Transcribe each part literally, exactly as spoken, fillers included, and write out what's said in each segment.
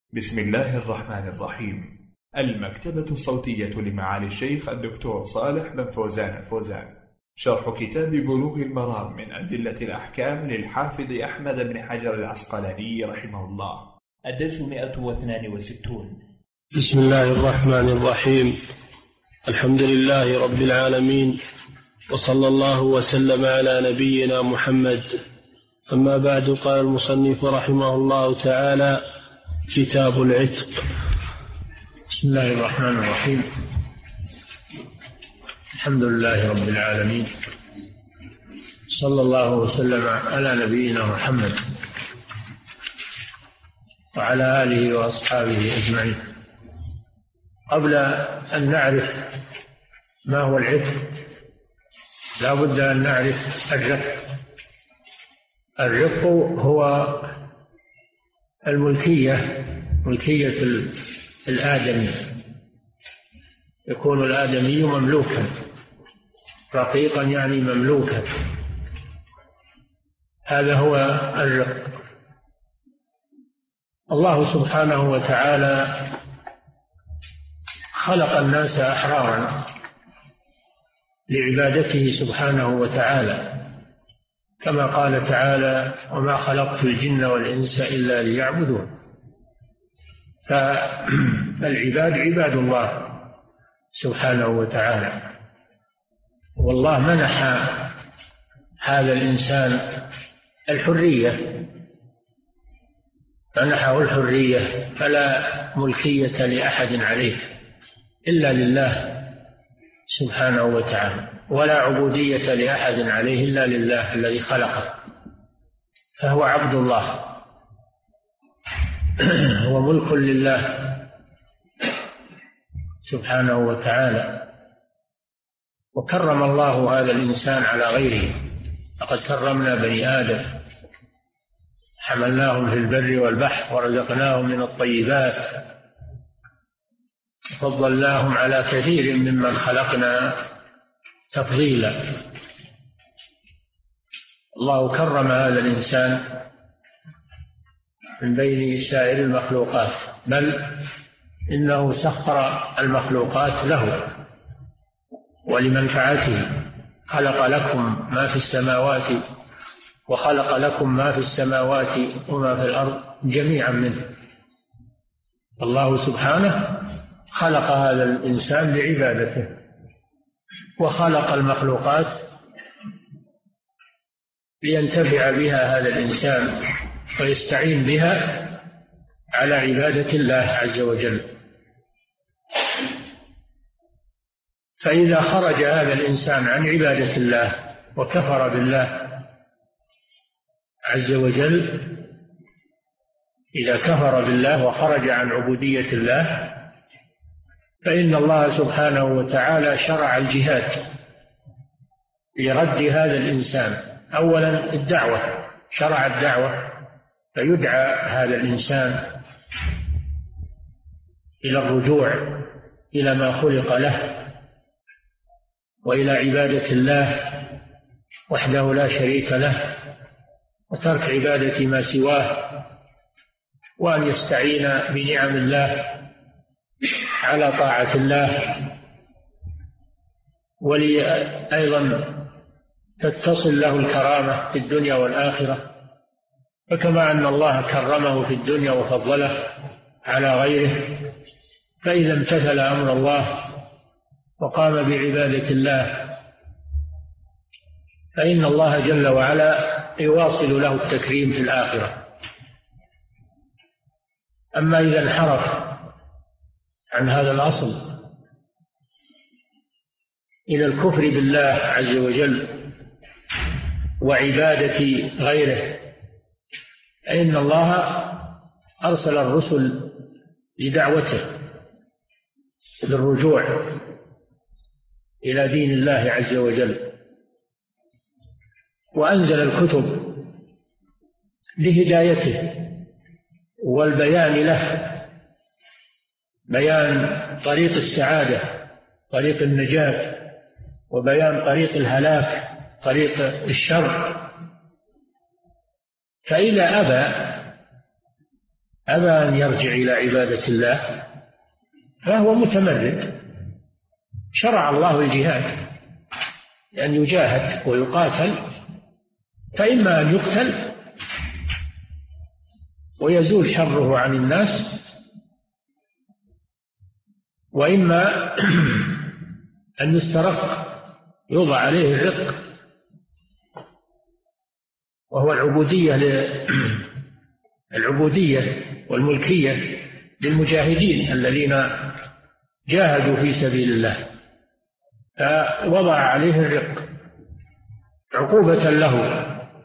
بسم الله الرحمن الرحيم. المكتبة الصوتية لمعالي الشيخ الدكتور صالح بن فوزان الفوزان، شرح كتاب بلوغ المرام من أدلة الأحكام للحافظ أحمد بن حجر العسقلاني رحمه الله. الدرس مئة واثنان وستون. بسم الله الرحمن الرحيم. الحمد لله رب العالمين، وصلى الله وسلم على نبينا محمد. أما بعد، قال المصنف رحمه الله تعالى: كتاب العتق. بسم الله الرحمن الرحيم. الحمد لله رب العالمين، صلى الله وسلم على نبينا محمد وعلى آله وأصحابه أجمعين. قبل أن نعرف ما هو العتق لا بد أن نعرف الرق. الرق هو الملكية، ملكية الآدمي. يكون الآدمي مملوكا، رقيقا يعني مملوكا، هذا هو الرق. الله سبحانه وتعالى خلق الناس أحرارا لعبادته سبحانه وتعالى، كما قال تعالى: وما خلقت الجن والإنس إلا ليعبدون. فالعباد عباد الله سبحانه وتعالى، والله منح هذا الإنسان الحرية، منحه الحرية، فلا ملكية لأحد عليه إلا لله سبحانه وتعالى، ولا عبودية لأحد عليه إلا لله الذي خلقه، فهو عبد الله، هو ملك لله سبحانه وتعالى. وكرم الله هذا الإنسان على غيره. لقد كرمنا بني آدم، حملناهم في البر والبحر، ورزقناهم من الطيبات، فضلناهم على كثير ممن خلقنا تفضيلا. الله كرم هذا الإنسان من بين سائر المخلوقات، بل إنه سخر المخلوقات له ولمنفعته. خلق لكم ما في السماوات وخلق لكم ما في السماوات وما في الأرض جميعا منه. الله سبحانه خلق هذا الإنسان لعبادته، وخلق المخلوقات لينتفع بها هذا الإنسان ويستعين بها على عبادة الله عز وجل. فإذا خرج هذا الإنسان عن عبادة الله وكفر بالله عز وجل، إذا كفر بالله وخرج عن عبودية الله، فإن الله سبحانه وتعالى شرع الجهاد لرد هذا الإنسان. أولا الدعوة، شرع الدعوة، فيدعى هذا الإنسان إلى الرجوع إلى ما خلق له، وإلى عبادة الله وحده لا شريك له، وترك عبادة ما سواه، وأن يستعين بنعم الله على طاعة الله، ولي أيضا تتصل له الكرامة في الدنيا والآخرة. فكما أن الله كرمه في الدنيا وفضله على غيره، فإذا امتثل أمر الله وقام بعبادة الله، فإن الله جل وعلا يواصل له التكريم في الآخرة. أما إذا انحرف عن هذا الأصل إلى الكفر بالله عز وجل وعبادة غيره، فإن الله أرسل الرسل لدعوته للرجوع إلى دين الله عز وجل، وأنزل الكتب لهدايته والبيان له، بيان طريق السعادة، طريق النجاة، وبيان طريق الهلاك، طريق الشر. فإذا أبى أبى أن يرجع إلى عبادة الله فهو متمرد. شرع الله الجهاد أن يجاهد ويقاتل، فإما أن يقتل ويزول شره عن الناس، وإما أن يسترق يوضع عليه الرق، وهو العبودية العبودية والملكية للمجاهدين الذين جاهدوا في سبيل الله، فوضع عليه الرق عقوبة له.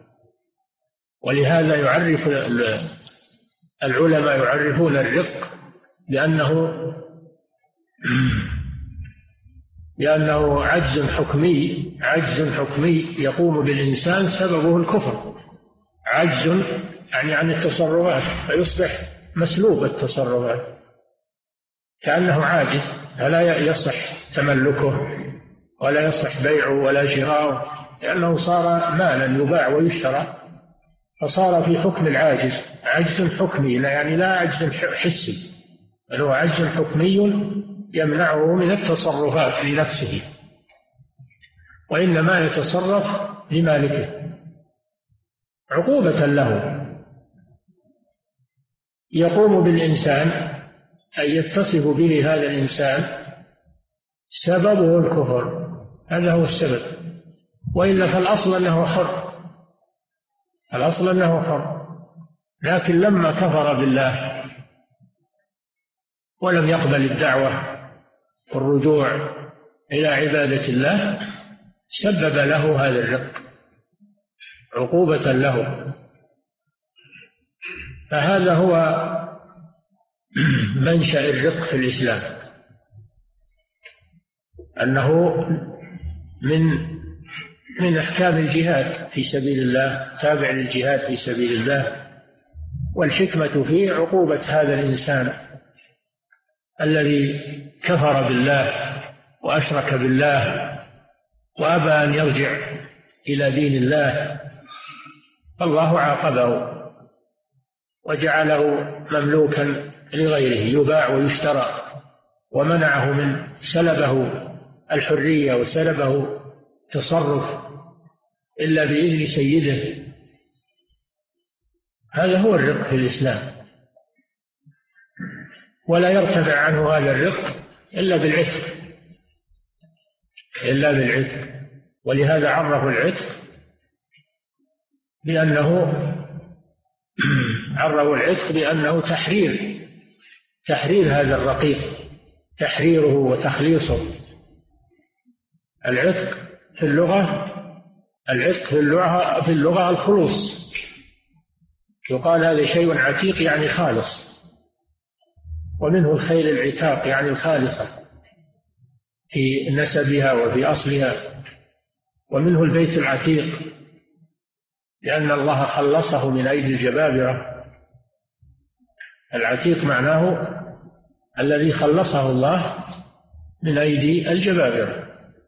ولهذا يعرف العلماء يعرفون الرق بأنه لأنه عجز حكمي عجز حكمي يقوم بالإنسان سببه الكفر. عجز يعني عن التصرفات، فيصبح مسلوب التصرفات كأنه عاجز، فلا يصح تملكه ولا يصح بيعه ولا شراؤه، لأنه صار مالا يباع ويشترى، فصار في حكم العاجز. عجز حكمي، لا يعني لا عجز حسي، بل هو عجز حكمي يمنعه من التصرفات لنفسه، وإنما يتصرف لمالكه عقوبة له. يقوم بالإنسان أن يتصف به هذا الإنسان سببه الكفر، هذا هو السبب، وإلا فالأصل أنه حر، الأصل أنه حر، لكن لما كفر بالله ولم يقبل الدعوة والرجوع إلى عبادة الله سبب له هذا الرق عقوبة له. فهذا هو منشأ الرق في الإسلام، أنه من من أحكام الجهاد في سبيل الله، تابع للجهاد في سبيل الله، والحكمة فيه عقوبة هذا الإنسان الذي كفر بالله وأشرك بالله وأبى أن يرجع إلى دين الله، فالله عاقبه وجعله مملوكا لغيره يباع ويشترى، ومنعه من سلبه الحرية وسلبه تصرف إلا بإذن سيده. هذا هو الرق في الإسلام، ولا يرتفع عنه هذا الرق إلا بالعتق إلا بالعتق ولهذا عرفوا العتق بأنه عرفوا العتق بأنه تحرير تحرير هذا الرقيق، تحريره وتخليصه. العتق في اللغة العتق في اللغة في اللغة الخلوص، يقال هذا شيء عتيق يعني خالص، ومنه الخيل العتاق يعني الخالصة في نسبها وفي أصلها، ومنه البيت العتيق لأن الله خلصه من أيدي الجبابرة. العتيق معناه الذي خلصه الله من أيدي الجبابرة.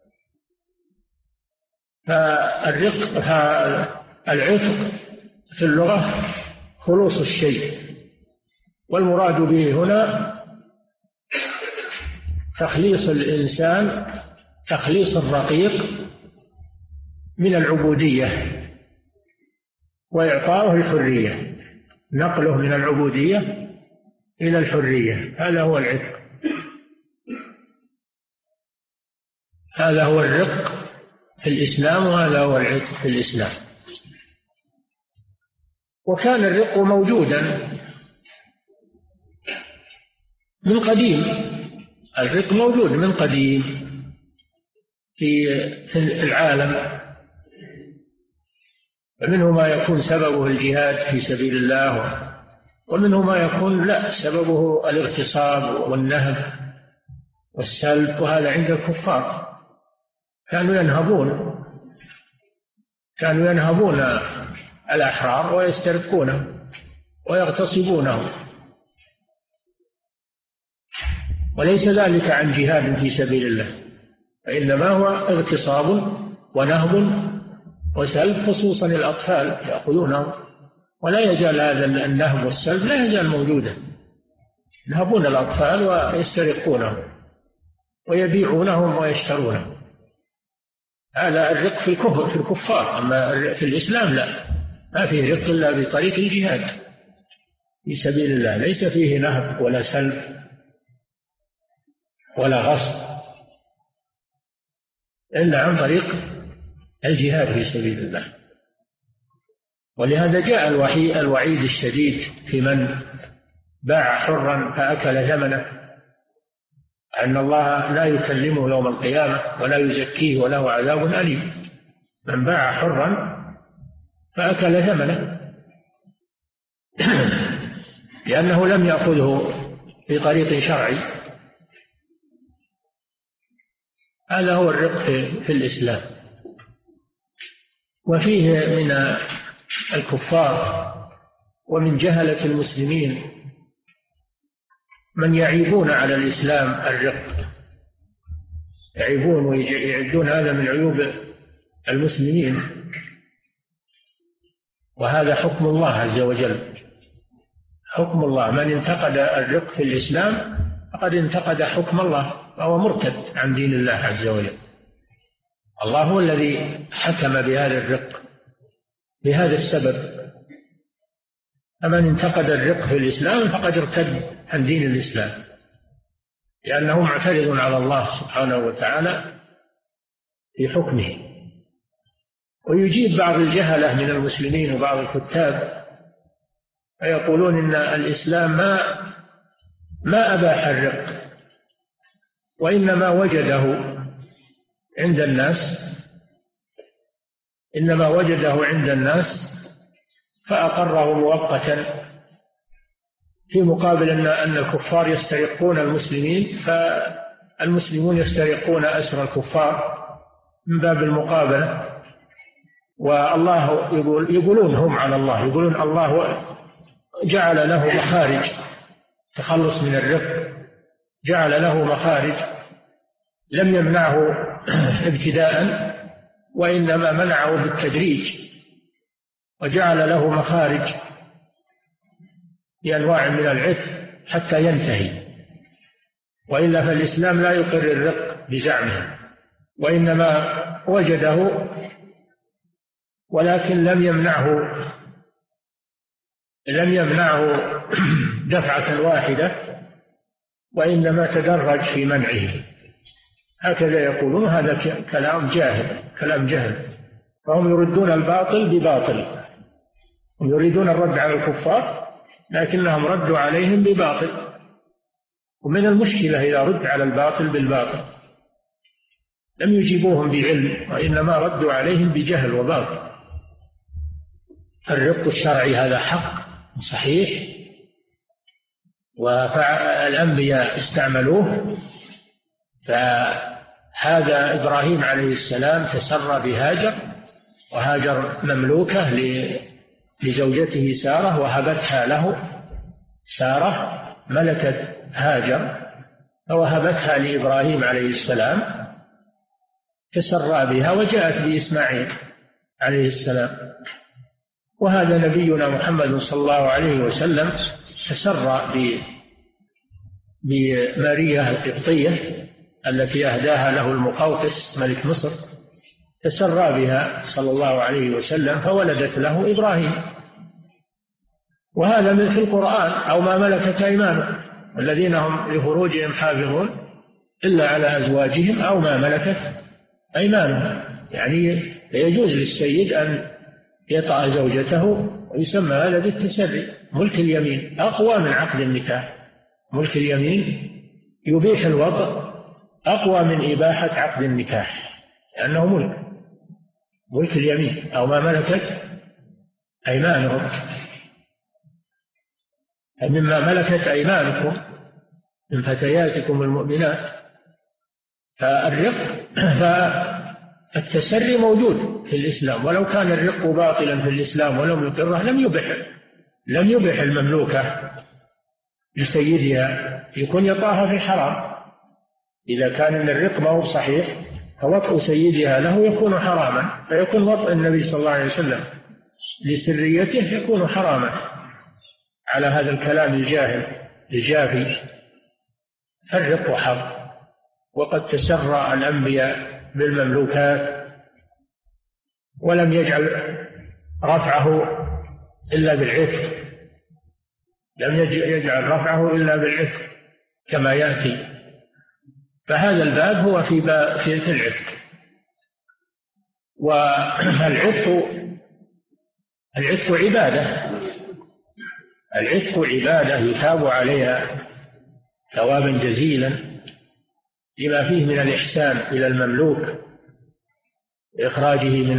فالرق العتق في اللغة خلوص الشيء، والمراد به هنا تخليص الإنسان، تخليص الرقيق من العبودية وإعطاؤه الحرية، نقله من العبودية إلى الحرية، هذا هو العتق، هذا هو الرق في الإسلام، وهذا هو العتق في الإسلام. وكان الرق موجودا من قديم، الرق موجود من قديم في العالم، فمنه ما يكون سببه الجهاد في سبيل الله، ومنه ما يكون لا سببه الاغتصاب والنهب والسلب، وهذا عند الكفار كانوا ينهبون كانوا ينهبون الأحرار ويسترقونه ويغتصبونه، وليس ذلك عن جهاد في سبيل الله، فإنما هو اغتصاب ونهب وسلب، خصوصا الأطفال يأخذونه ولا يزال هذا النهب والسلب لا يزال موجودا، ينهبون الأطفال ويسترقونهم ويبيعونهم ويشترونهم. هذا الرق في الكفر في الكفار، أما في الإسلام لا، ما فيه رق إلا بطريق الجهاد في سبيل الله، ليس فيه نهب ولا سلب ولا غصب إلا عن طريق الجهاد في سبيل الله. ولهذا جاء الوحي الوعيد الشديد في من باع حرا فأكل ثمنه، أن الله لا يكلمه يوم القيامة ولا يزكيه وله عذاب أليم. من باع حرا فأكل ثمنه لأنه لم يأخذه بطريق شرعي. هذا هو الرق في الإسلام. وفيه من الكفار ومن جهلة المسلمين من يعيبون على الإسلام الرق، يعيبون ويعدون هذا من عيوب المسلمين، وهذا حكم الله عز وجل. حكم الله، من انتقد الرق في الإسلام فقد انتقد حكم الله وهو مرتد عن دين الله عز وجل. الله هو الذي حكم بهذا الرق بهذا السبب، فمن انتقد الرق في الإسلام فقد ارتد عن دين الإسلام، لأنه معترض على الله سبحانه وتعالى في حكمه. ويجيب بعض الجهلة من المسلمين وبعض الكتاب فيقولون إن الإسلام ما ما أباح الرق، وإنما وجده عند الناس إنما وجده عند الناس فأقره مؤقتا، في مقابل أن أن الكفار يسترقون المسلمين فالمسلمون يسترقون أسر الكفار من باب المقابلة. والله يقول يقولون هم على الله يقولون الله جعل له مخارج تخلص من الرق، جعل له مخارج لم يمنعه ابتداء وإنما منعه بالتدريج، وجعل له مخارج بأنواع من العتق حتى ينتهي. وإلا فالإسلام لا يقر الرق بزعمه، وإنما وجده ولكن لم يمنعه لم يمنعه دفعة واحدة، وإنما تدرج في منعه. هكذا يقولون، هذا كلام جاهل كلام جهل. فهم يردون الباطل بباطل، هم يريدون الرد على الكفار لكنهم ردوا عليهم بباطل. ومن المشكلة إذا رد على الباطل بالباطل، لم يجيبوهم بعلم وإنما ردوا عليهم بجهل وباطل. الرق الشرعي هذا حق صحيح، والأنبياء استعملوه. فهذا إبراهيم عليه السلام تسرى بهاجر، وهاجر مملوكة لزوجته سارة وهبتها له. سارة ملكت هاجر فوهبتها لإبراهيم عليه السلام، تسرى بها وجاءت بإسماعيل عليه السلام. وهذا نبينا محمد صلى الله عليه وسلم تسرى بماريا القبطية التي أهداها له المقوقس ملك مصر، تسرى بها صلى الله عليه وسلم فولدت له إبراهيم. وهذا من في القرآن. أو ما ملكت أيمانهم الذين هم لفروجهم حافظون إلا على أزواجهم أو ما ملكت أيمانهم، يعني يجوز للسيد أن يطأ زوجته، ويسمى هذا بالتسري. ملك اليمين أقوى من عقد النكاح. ملك اليمين يبيح الوطأ أقوى من إباحة عقد النكاح، لأنه ملك ملك اليمين أو ما ملكت أيمانهم. مما ملكت أيمانكم من فتياتكم المؤمنات. فالرق فالتسري موجود في الإسلام، ولو كان الرق باطلا في الإسلام ولم يقره لم يبح لم يبح المملوكة لسيدها يكون يطاها في حرام. إذا كان الرق ما هو صحيح فوطء سيدها له يكون حراما، فيكون وطء النبي صلى الله عليه وسلم لسريته يكون حراما على هذا الكلام الجاهل الجافي. فالرق حق، وقد تسرى الأنبياء بالمملوكات ولم يجعل رفعه إلا بالعتق، لم يجعل رفعه إلا بالعتق كما يأتي. فهذا الباب هو في باب في العتق. والعتق العتق عبادة، العتق عبادة يثاب عليها ثوابا جزيلا لما فيه من الإحسان إلى المملوك، إخراجه من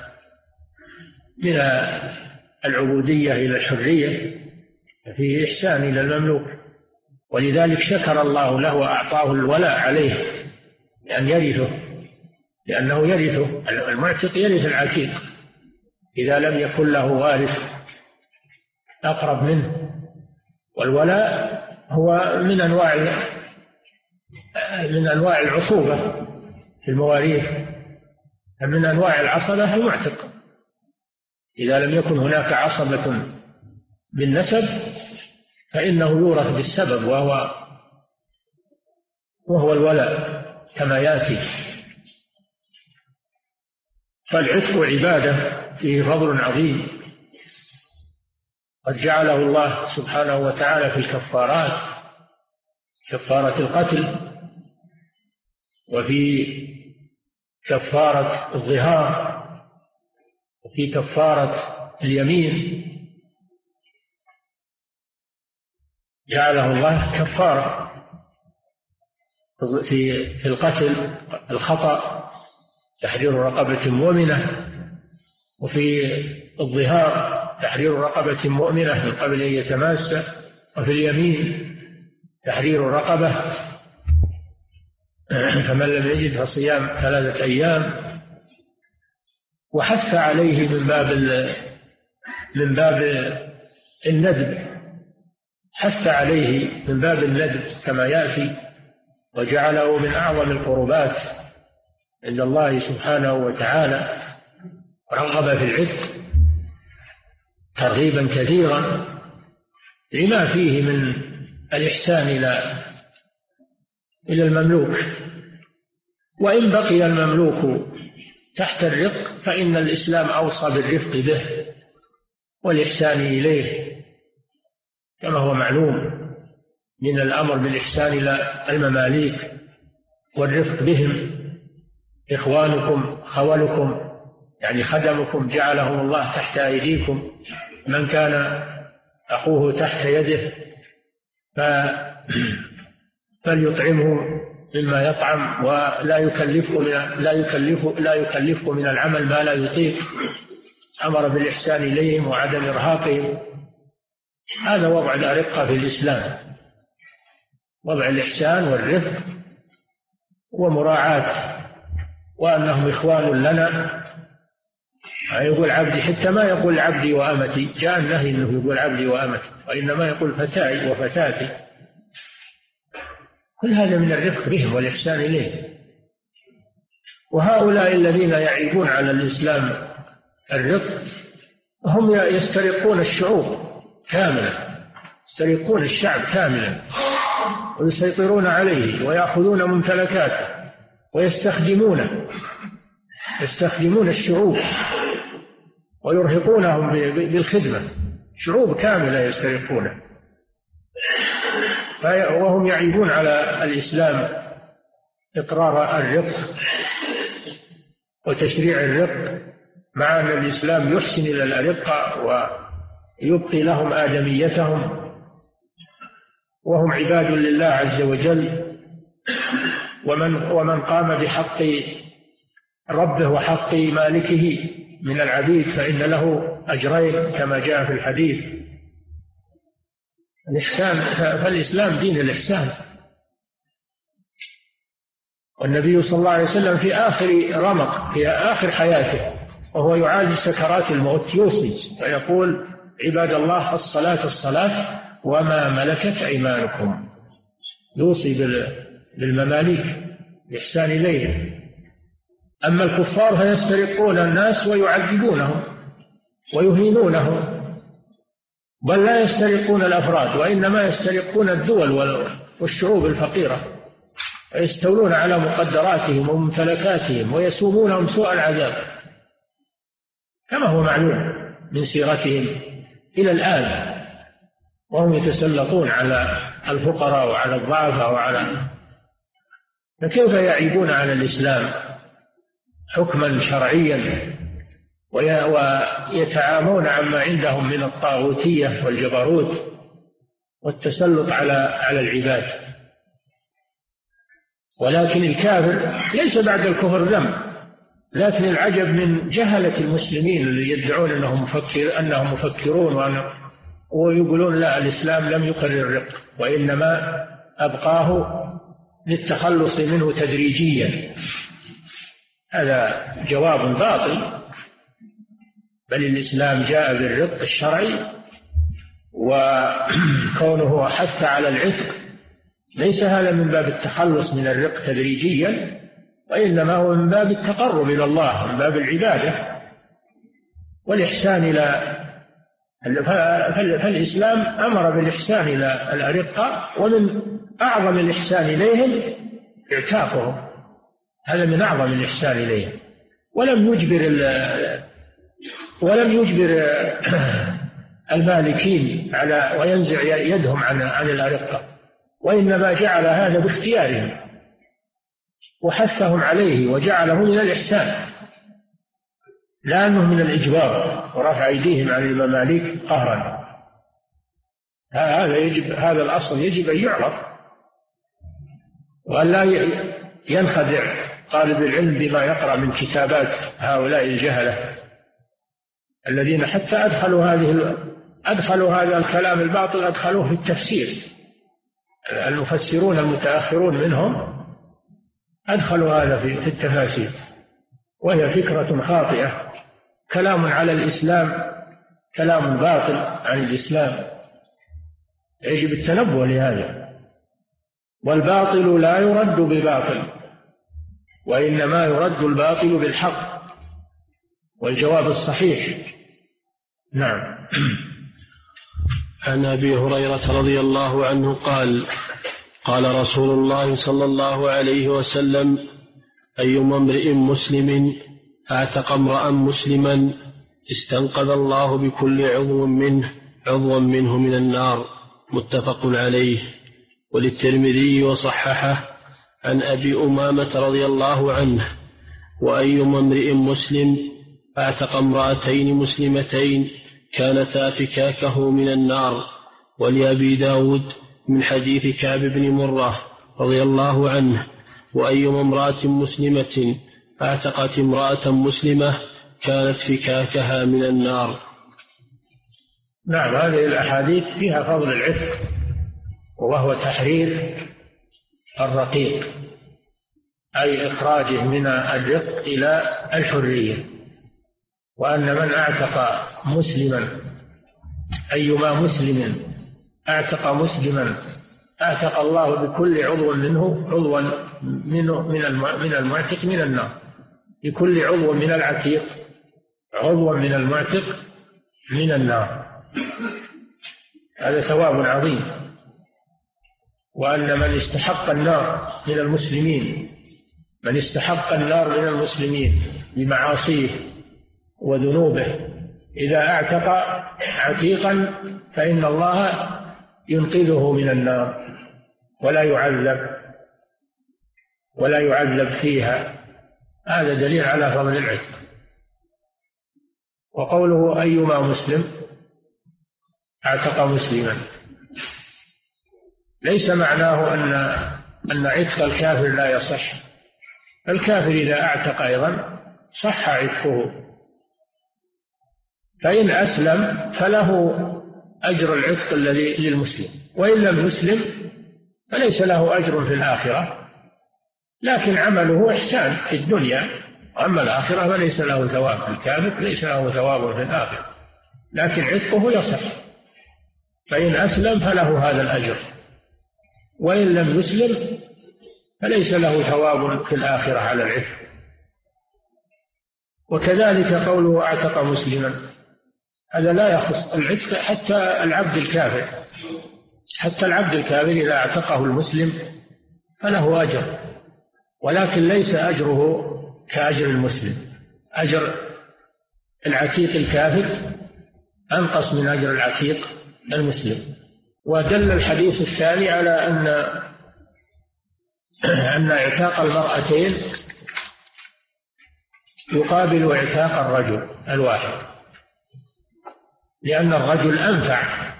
من العبودية إلى الحرية، فيه إحسان إلى المملوك. ولذلك شكر الله له وأعطاه الولاء عليه لأن يرثه، لأنه يرثه. المعتق يرث العتيق إذا لم يكن له وارث أقرب منه. والولاء هو من أنواع من أنواع العصوبة في المواريث، من أنواع العصبة المعتق. إذا لم يكن هناك عصبة بالنسب فإنه يورث بالسبب، وهو وهو الولاء كما يأتي. فالعتق عبادة فيه فضل عظيم قد جعله الله سبحانه وتعالى في الكفارات، كفارة القتل، وفي كفارة الظهار، وفي كفارة اليمين جعله الله كفارة. في في القتل الخطأ تحرير رقبة مؤمنة، وفي الظهار تحرير رقبة مؤمنة من قبل أن يتماس، وفي اليمين تحرير رقبة، فمن لم يجد فصيام ثلاثة أيام. وحث عليه من باب من باب الندب، حث عليه من باب الندب كما يأتي، وجعله من أعظم القربات عند الله سبحانه وتعالى. رغب في العتق ترغيبا كثيرا لما فيه من الإحسان إلى إلى المملوك. وإن بقي المملوك تحت الرق فإن الإسلام أوصى بالرفق به والإحسان إليه، كما هو معلوم من الأمر بالإحسان إلى المماليك والرفق بهم. إخوانكم خولكم يعني خدمكم جعلهم الله تحت أيديكم، من كان أخوه تحت يده فليطعمه مما يطعم، ولا يكلفه من لا يكلفه لا يكلفه من العمل ما لا يطيق. أمر بالإحسان إليهم وعدم إرهاقهم. هذا وضع الرقة في الإسلام، وضع الإحسان والرفق ومراعاة، وأنهم إخوان لنا. يقول عبدي، حتى ما يقول عبدي وأمتي، جاء النهي أنه يقول عبدي وأمتي، وإنما يقول فتاي وفتاتي. كل هذا من الرفق بهم والإحسان إليه. وهؤلاء الذين يعيبون على الإسلام الرفق هم يسترقون الشعوب كاملا، يسترقون الشعب كاملا ويسيطرون عليه ويأخذون ممتلكاته ويستخدمونه، يستخدمون الشعوب ويرهقونهم بالخدمة. شعوب كاملة يسترقونه، وهم يعيبون على الإسلام إقرار الرفق وتشريع الرفق، مع أن الإسلام يحسن إلى الأرقة ويبقي لهم آدميتهم، وهم عباد لله عز وجل. ومن ومن قام بحق ربه وحق مالكه من العبيد فإن له أجرين كما جاء في الحديث. الإحسان، فالإسلام دين الإحسان. والنبي صلى الله عليه وسلم في آخر رمق، في آخر حياته وهو يعالج سكرات الموت، يوصي فيقول: عباد الله، الصلاة الصلاة وما ملكت أيمانكم. يوصي بالمماليك الإحسان إليهم. أما الكفار فيسترقون الناس ويعذبونهم ويهينونه، بل لا يسترقون الأفراد وإنما يسترقون الدول والشعوب الفقيرة، ويستولون على مقدراتهم وممتلكاتهم ويسومونهم سوء العذاب، كما هو معلوم من سيرتهم إلى الآن، وهم يتسلطون على الفقراء وعلى الضعفاء وعلى، فكيف يعيبون على الإسلام حكما شرعيا ويتعامون عما عندهم من الطاغوتية والجبروت والتسلط على على العباد. ولكن الكافر ليس بعد الكفر ذنب، لكن العجب من جهلة المسلمين اللي يدعون أنهم مفكر أنهم مفكرون ويقولون لا، الإسلام لم يقرر الرق وإنما أبقاه للتخلص منه تدريجيا. هذا جواب باطل، بل الإسلام جاء بالرق الشرعي، وكونه حث على العتق ليس هذا من باب التخلص من الرق تدريجيا، وإنما هو من باب التقرب إلى الله، من باب العبادة والإحسان إلى، فالإسلام أمر بالإحسان إلى الأرقة، ومن أعظم الإحسان إليهم إعتاقهم، هذا من أعظم الإحسان إليهم، ولم يجبر ولم يجبر المالكين على وينزع يدهم عن عن الأرقة، وإنما جعل هذا باختيارهم وحثهم عليه وجعله من الإحسان، لا أنه من الإجبار ورفع أيديهم عن المماليك قهرا. هذا يجب، هذا الأصل يجب أن يعرف، وأن لا ينخدع طالب العلم بما يقرأ من كتابات هؤلاء الجهلة الذين حتى أدخلوا هذه أدخلوا هذا الكلام الباطل أدخلوه في التفسير. المفسرون المتأخرون منهم أدخلوا هذا في التفاسير، وهي فكرة خاطئة، كلام على الإسلام كلام باطل عن الإسلام، يجب التنبه لهذا. والباطل لا يرد بباطل، وإنما يرد الباطل بالحق والجواب الصحيح. نعم. عن أبي هريرة رضي الله عنه قال: قال رسول الله صلى الله عليه وسلم: أيما امرئ مسلم أعتق امرأ مسلما استنقذ الله بكل عضو منه عضوا منه من النار. متفق عليه. وللترمذي وصححه عن أبي أمامة رضي الله عنه: وأيما امرئ مسلم أعتق امرأتين مسلمتين كانتا فكاكه من النار. ولأبي داود من حديث كعب بن مرة رضي الله عنه: وأيما امرأة مسلمة أعتقت امرأة مسلمة كانت فكاكها من النار. نعم، هذه الأحاديث فيها فضل العتق، وهو تحرير الرقيق، أي إخراجه من الرق إلى الحرية. وأن من أعتق مسلما، أيما مسلم أعتق مسلما أعتق الله بكل عضو منه عضوا منه من المعتق من النار، بكل عضو من العتيق عضوا من المعتق من النار. هذا ثواب عظيم. وأن من استحق النار من المسلمين من استحق النار من المسلمين بمعاصيه وذنوبه إذا أعتق عتيقا فإن الله ينقذه من النار ولا يعذب ولا يعذب فيها. هذا دليل على فضل العتق. وقوله أيما مسلم أعتق مسلما ليس معناه أن أن عتق الكافر لا يصح. الكافر إذا أعتق أيضا صح عتقه، فإن أسلم فله أجر العتق الذي للمسلم، وإن لم يسلم فليس له أجر في الآخرة، لكن عمله إحسان في الدنيا، أما الآخرة فليس له ثواب. الكافر ليس له ثواب في الآخرة، لكن عتقه يصح. فإن أسلم فله هذا الأجر، وإن لم يسلم فليس له ثواب في الآخرة على العتق. وكذلك قوله أعتق مسلما هذا لا يخص العتق، حتى العبد الكافر، حتى العبد الكافر إذا اعتقه المسلم فله أجر، ولكن ليس أجره كأجر المسلم. أجر العتيق الكافر أنقص من أجر العتيق المسلم. ودل الحديث الثاني على أن أن اعتاق المرأتين يقابل اعتاق الرجل الواحد، لأن الرجل أنفع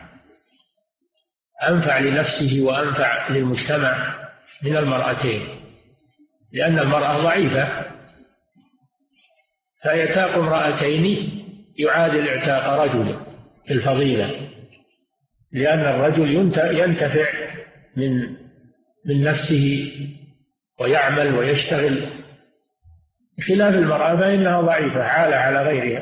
أنفع لنفسه وأنفع للمجتمع من المرأتين، لأن المرأة ضعيفة، فاعتاق امرأتين يعادل اعتاق رجل في الفضيلة، لأن الرجل ينتفع من من نفسه ويعمل ويشتغل، بخلاف المرأة فإنها ضعيفة عالة على غيرها.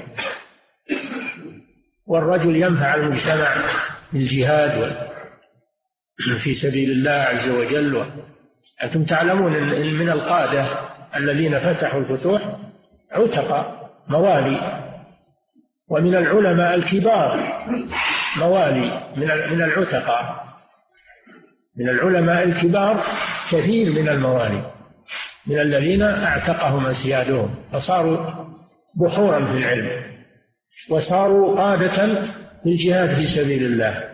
والرجل ينفع المجتمع بالجهاد في سبيل الله عز وجل. أنتم تعلمون أن من القادة الذين فتحوا الفتوح عتق موالي، ومن العلماء الكبار موالي من من العتقاء، من العلماء الكبار كثير من الموالي من الذين اعتقهم أسيادهم، فصاروا بحورا في العلم، وصاروا قادة للجهاد في سبيل الله،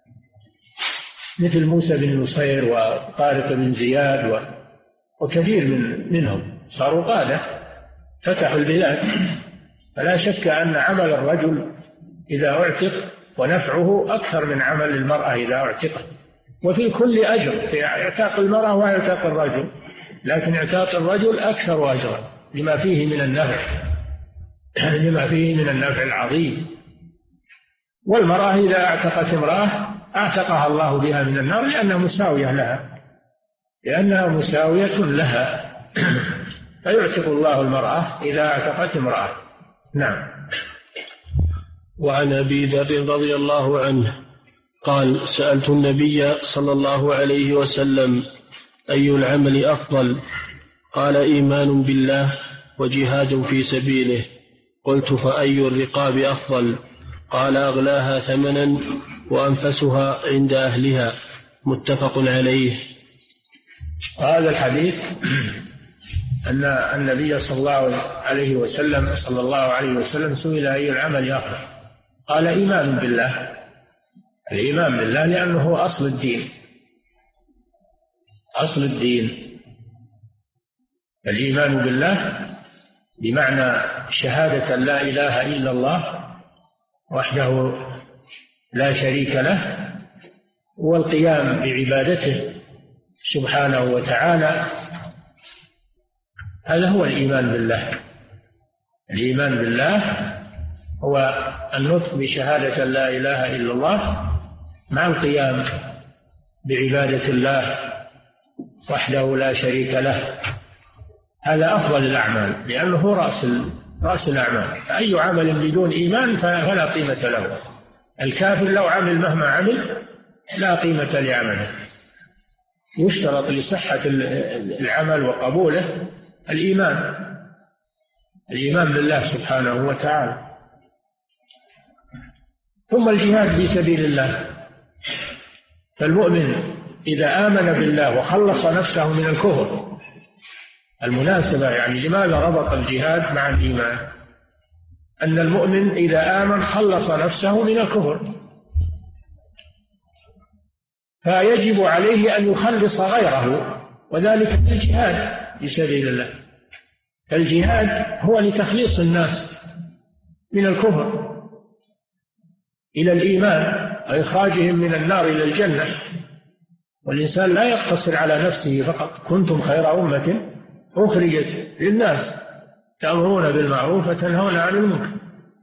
مثل موسى بن نصير وطارق بن زياد وكثير من منهم صاروا قادة فتحوا البلاد. فلا شك أن عمل الرجل إذا اعتق ونفعه أكثر من عمل المرأة إذا اعتقت، وفي كل أجر في اعتاق المرأة واعتاق الرجل، لكن اعتاق الرجل أكثر أجرا لما فيه من النفع لما فيه من النفع العظيم. والمرأة إذا اعتقت امرأة اعتقها الله بها من النار، لأنها مساوية لها لأنها مساوية لها فيعتق الله المرأة إذا اعتقت امرأة. نعم. وعن أبي ذر رضي الله عنه قال: سألت النبي صلى الله عليه وسلم: أي العمل أفضل؟ قال: إيمان بالله وجهاد في سبيله. قلت: فأي الرقاب أفضل؟ قال: أغلاها ثمنا وأنفسها عند أهلها. متفق عليه. هذا الحديث أن النبي صلى الله عليه وسلم صلى الله عليه وسلم سئل: أي العمل أفضل؟ قال: إيمان بالله. الإيمان بالله لأنه هو أصل الدين، أصل الدين. الإيمان بالله بمعنى شهادة لا إله إلا الله وحده لا شريك له، والقيام بعبادته سبحانه وتعالى، هذا هو الإيمان بالله. الإيمان بالله هو النطق بشهادة لا إله إلا الله مع القيام بعبادة الله وحده لا شريك له. هذا أفضل الأعمال، لأنه رأس رأس الأعمال. أي عمل بدون إيمان فلا قيمة له. الكافر لو عمل مهما عمل لا قيمة لعمله. يشترط لصحة العمل وقبوله الإيمان الإيمان بالله سبحانه وتعالى. ثم الجهاد في سبيل الله. فالمؤمن إذا آمن بالله وخلص نفسه من الكفر، المناسبة يعني لماذا ربط الجهاد مع الإيمان؟ أن المؤمن إذا آمن خلص نفسه من الكفر، فيجب عليه أن يخلص غيره، وذلك بالجهاد في سبيل الله. فالجهاد هو لتخليص الناس من الكفر إلى الإيمان وإخراجهم من النار إلى الجنة. والإنسان لا يقتصر على نفسه فقط. كنتم خير أمة أخرجت للناس تأمرون بالمعروف وتنهون عن المنكر.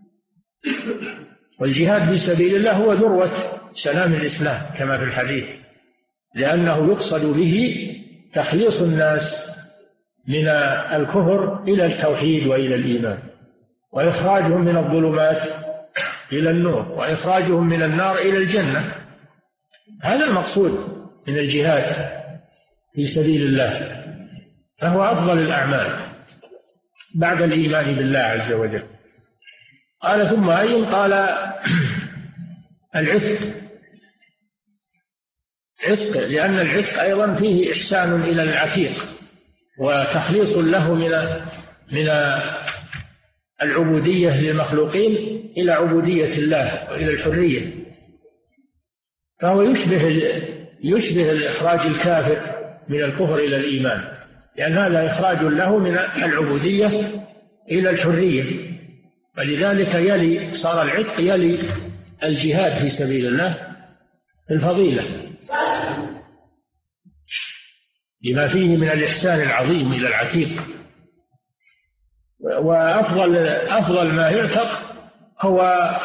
والجهاد في سبيل الله هو ذروة سلام الإسلام كما في الحديث، لأنه يقصد به تخليص الناس من الكفر إلى التوحيد وإلى الإيمان، وإخراجهم من الظلمات إلى النور، وإخراجهم من النار إلى الجنة. هذا المقصود من الجهاد في سبيل الله، فهو أفضل الأعمال بعد الإيمان بالله عز وجل. قال ثم أي؟ قال العتق، عتق، لأن العتق أيضا فيه إحسان إلى العتيق وتخليص له من من العبودية للمخلوقين إلى عبودية الله وإلى الحرية، فهو يشبه يشبه الإخراج الكافر من الكفر إلى الإيمان، لأن هذا إخراج له من العبودية إلى الحرية، ولذلك يلي صار العتق يلي الجهاد في سبيل الله الفضيلة لما فيه من الإحسان العظيم إلى العتيق. وأفضل أفضل ما يعتق هو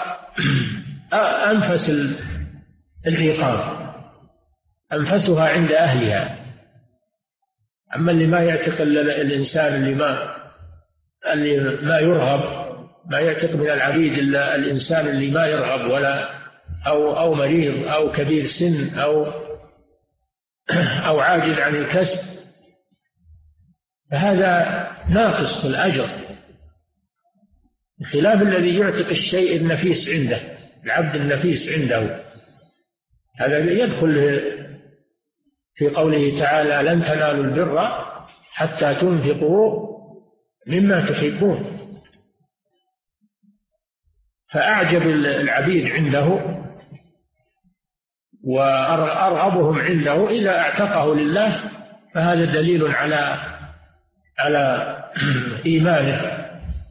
أنفس العقاب، أنفسها عند أهلها. أما اللي ما يعتق الإنسان اللي ما اللي ما يرغب، ما يعتق من العبيد إلا الإنسان اللي ما يرغب ولا أو أو مريض أو كبير سن أو أو عاجز عن الكسب، فهذا ناقص في الأجر، بخلاف الذي يعتق الشيء النفيس عنده، العبد النفيس عنده، هذا يدخل في قوله تعالى لن تنالوا البر حتى تنفقوا مما تحبون. فأعجب العبيد عنده وأرغبهم عنده إذا اعتقه لله، فهذا دليل على على إيمانه،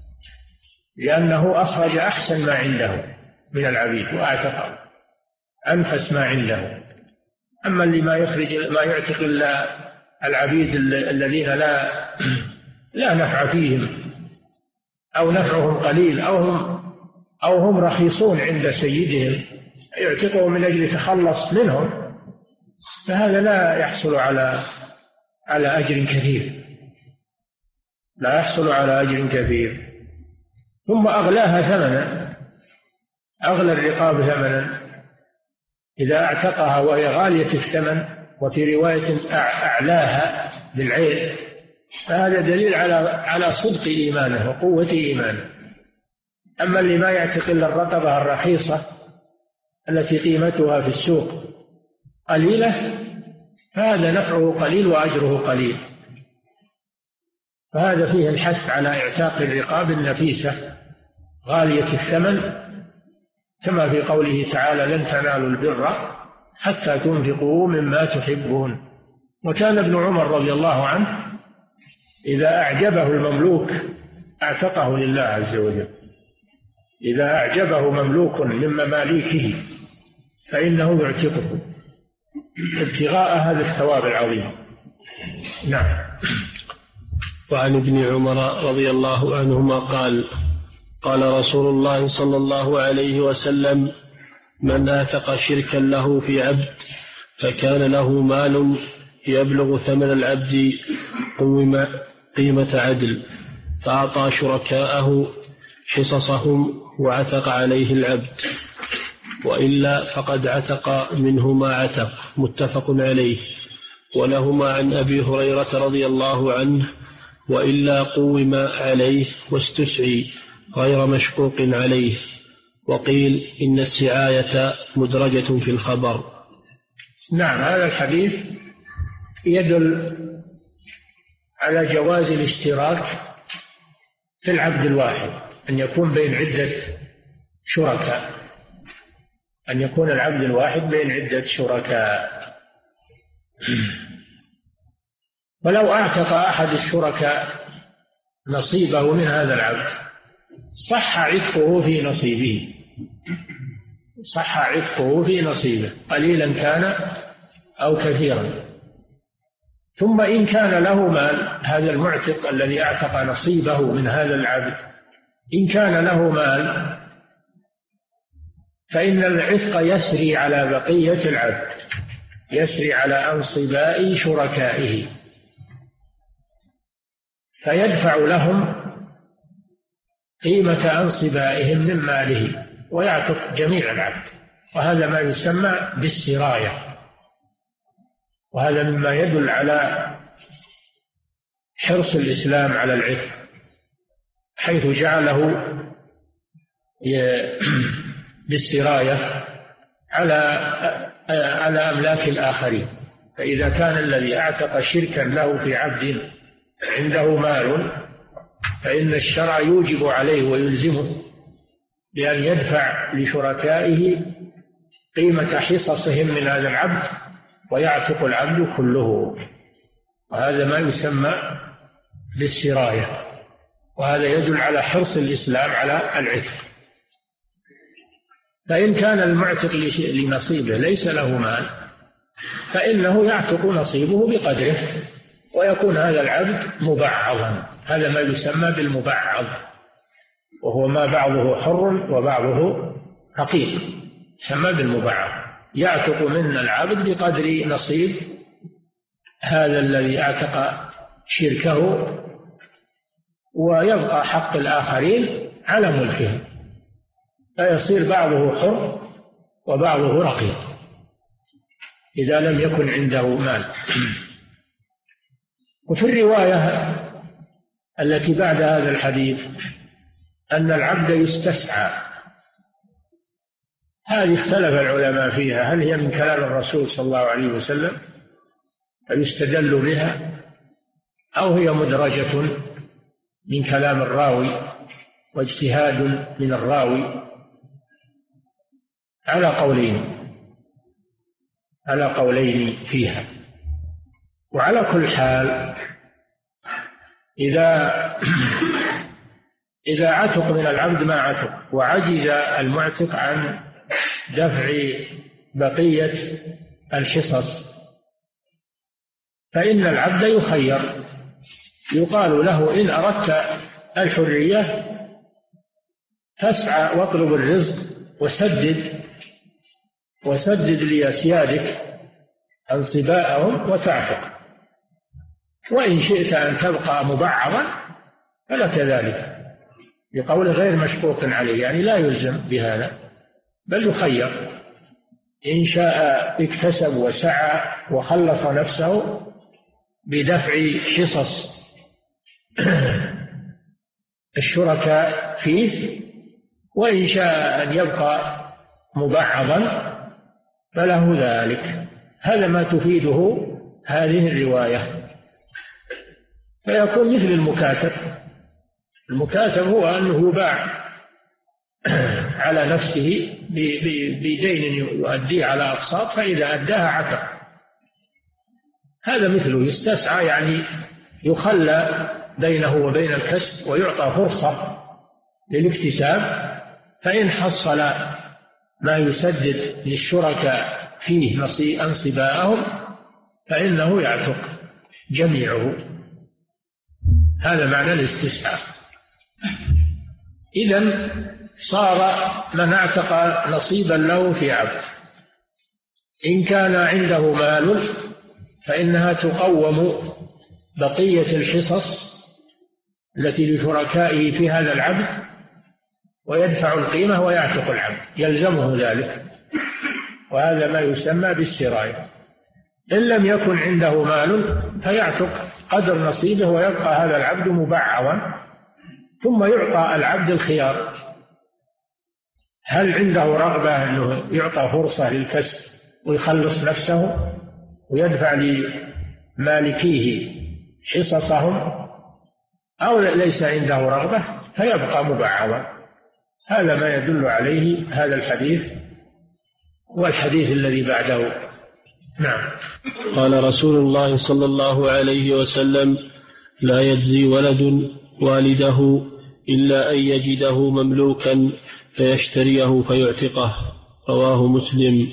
لأنه أخرج أحسن ما عنده من العبيد وأعتقه أنفس ما عنده. أما اللي ما يخرج ما يعتق إلا العبيد الذين لا لا نفع فيهم أو نفعهم قليل أو هم أو هم رخيصون عند سيدهم، يعتقهم من أجل يتخلص منهم، فهذا لا يحصل على على أجر كثير، لا يحصل على أجر كثير. ثم أغلاها ثمنا، أغلى الرقاب ثمنا إذا اعتقها وهي غالية الثمن، وفي رواية أعلاها بالعين، فهذا دليل على على صدق إيمانه وقوة إيمانه. أما اللي ما يعتق إلا الرقبة الرخيصة التي قيمتها في السوق قليلة، فهذا نفعه قليل وأجره قليل. فهذا فيه الحث على اعتاق الرقاب النفيسة غالية الثمن، كما في قوله تعالى لن تنالوا البر حتى تنفقوا مما تحبون. وكان ابن عمر رضي الله عنه إذا أعجبه المملوك اعتقه لله عز وجل، إذا أعجبه مملوك من مماليكه فإنه يعتقه ابتغاء هذا الثواب العظيم. نعم. وعن ابن عمر رضي الله عنهما قال قال رسول الله صلى الله عليه وسلم من آثق شركا له في عبد فكان له مال يبلغ ثمن العبد قوم قيمة عدل فأعطى شركاءه حصصهم وعتق عليه العبد، وإلا فقد عتق منه ما عتق. متفق عليه. ولهما عن أبي هريرة رضي الله عنه وإلا قوم عليه واستسعي غير مشقوق عليه. وقيل إن السعاية مدرجة في الخبر. نعم. هذا الحديث يدل على جواز الاشتراك في العبد الواحد، أن يكون بين عدة شركاء، أن يكون العبد الواحد بين عدة شركاء. ولو أعتق أحد الشركاء نصيبه من هذا العبد صح عتقه في نصيبه، صح عتقه في نصيبه قليلا كان أو كثيرا. ثم إن كان له مال، هذا المعتق الذي أعتق نصيبه من هذا العبد إن كان له مال فإن العتق يسري على بقية العبد، يسري على أنصباء شركائه، فيدفع لهم قيمة أنصبائهم من ماله ويعتق جميع العبد. وهذا ما يسمى بالسراية، وهذا مما يدل على حرص الإسلام على العتق، حيث جعله بالسراية على على أملاك الآخرين. فإذا كان الذي أعتق شركا له في عبد عنده مال فإن الشرع يوجب عليه ويلزمه بأن يدفع لشركائه قيمة حصصهم من هذا العبد ويعتق العبد كله، وهذا ما يسمى بالسراية، وهذا يدل على حرص الإسلام على العتق. فإن كان المعتق لنصيبه ليس له مال فإنه يعتق نصيبه بقدره ويكون هذا العبد مبعضا، هذا ما يسمى بالمبعض، وهو ما بعضه حر وبعضه رقيق، يسمى بالمبعض. يعتق من العبد بقدر نصيب هذا الذي اعتق شركه، ويبقى حق الآخرين على ملكهم، فيصير بعضه حر وبعضه رقيق إذا لم يكن عنده مال. وفي الرواية التي بعد هذا الحديث أن العبد يستسعى، هذه اختلف العلماء فيها، هل هي من كلام الرسول صلى الله عليه وسلم فيستدل بها أو هي مدرجة من كلام الراوي واجتهاد من الراوي؟ على قولين على قولين فيها. وعلى كل حال إذا إذا عتق من العبد ما عتق وعجز المعتق عن دفع بقية الحصص فإن العبد يخير، يقال له إن أردت الحرية فاسعى واطلب الرزق وسدد وسدد لأسيادك أنصباءهم وتعتق، وإن شئت أن تبقى مبعضا فلك ذلك، بقول غير مشقوق عليه، يعني لا يلزم بهذا بل يخير، إن شاء اكتسب وسعى وخلص نفسه بدفع حصص الشركاء فيه، وإن شاء أن يبقى مبعضا فله ذلك. هذا ما تفيده هذه الرواية. فيكون مثل المكاتب. المكاتب هو أنه يباع على نفسه بدين يؤديه على أقساط، فإذا أداها عتق. هذا مثله يستسعى، يعني يخلى بينه وبين الكسب ويعطى فرصة للاكتساب، فإن حصل ما يسدد للشركاء فيه أنصباءهم فإنه يعتق جميعه. هذا معنى الاستسعاء. إذن صار من اعتق نصيبا له في عبد إن كان عنده مال فإنها تقوم بقية الحصص التي لشركائه في هذا العبد ويدفع القيمة ويعتق العبد، يلزمه ذلك، وهذا ما يسمى بالسراية. إن لم يكن عنده مال فيعتق قدر نصيبه ويبقى هذا العبد مبعضا، ثم يعطى العبد الخيار، هل عنده رغبة أنه يعطى فرصة للكسب ويخلص نفسه ويدفع لمالكيه حصصهم، أو ليس عنده رغبة فيبقى مبعضا. هذا ما يدل عليه هذا الحديث والحديث الذي بعده. نعم. قال رسول الله صلى الله عليه وسلم: لا يجزي ولد والده إلا أن يجده مملوكا فيشتريه فيعتقه. رواه مسلم.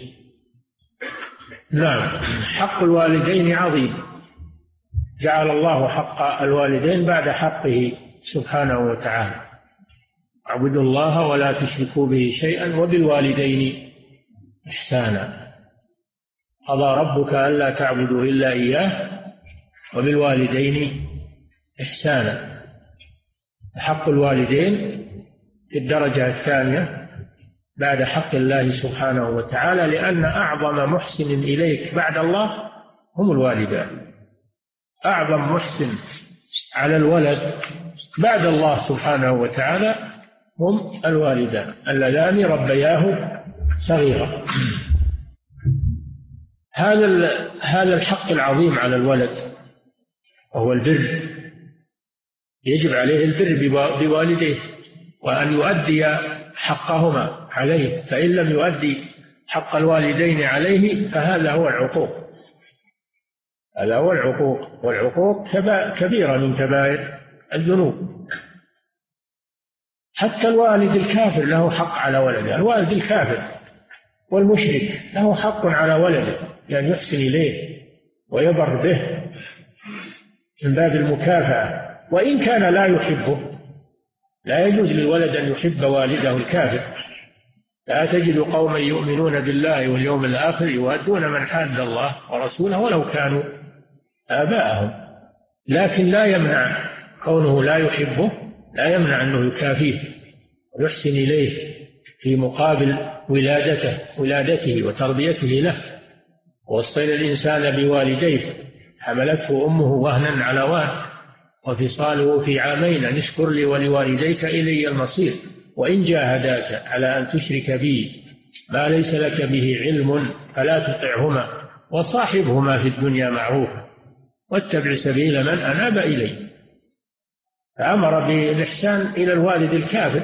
نعم. حق الوالدين عظيم، جعل الله حق الوالدين بعد حقه سبحانه وتعالى: اعبدوا الله ولا تشركوا به شيئا وبالوالدين إحسانا. قضى ربك ألا تعبدوا إلا إياه وبالوالدين إحسانا. حق الوالدين في الدرجة الثانية بعد حق الله سبحانه وتعالى، لأن أعظم محسن إليك بعد الله هم الوالدان. أعظم محسن على الولد بعد الله سبحانه وتعالى هم الوالدان اللذان ربياه صغيرا. هذا هذا الحق العظيم على الولد وهو البر، يجب عليه البر بوالديه وأن يؤدي حقهما عليه، فإن لم يؤدي حق الوالدين عليه فهذا هو العقوق، هذا هو العقوق، والعقوق كبيرة من كبائر الذنوب. حتى الوالد الكافر له حق على ولده، الوالد الكافر والمشرك له حق على ولده لأن يحسن إليه ويبر به من باب المكافأة، وإن كان لا يحبه. لا يجوز للولد أن يحب والده الكافر. لا تجد قوما يؤمنون بالله واليوم الآخر يوادون من حاد الله ورسوله ولو كانوا آباءهم، لكن لا يمنع كونه لا يحبه، لا يمنع أنه يكافيه ويحسن إليه في مقابل ولادته ولادته وتربيته له. ووصينا الإنسان بوالديه حملته أمه وهنا على وهن وفصاله في عامين أن اشكر لي ولوالديك إلي المصير وإن جاهداك على أن تشرك بي ما ليس لك به علم فلا تطعهما وصاحبهما في الدنيا معروفا واتبع سبيل من أناب إلي. فأمر بالإحسان إلى الوالد الكافر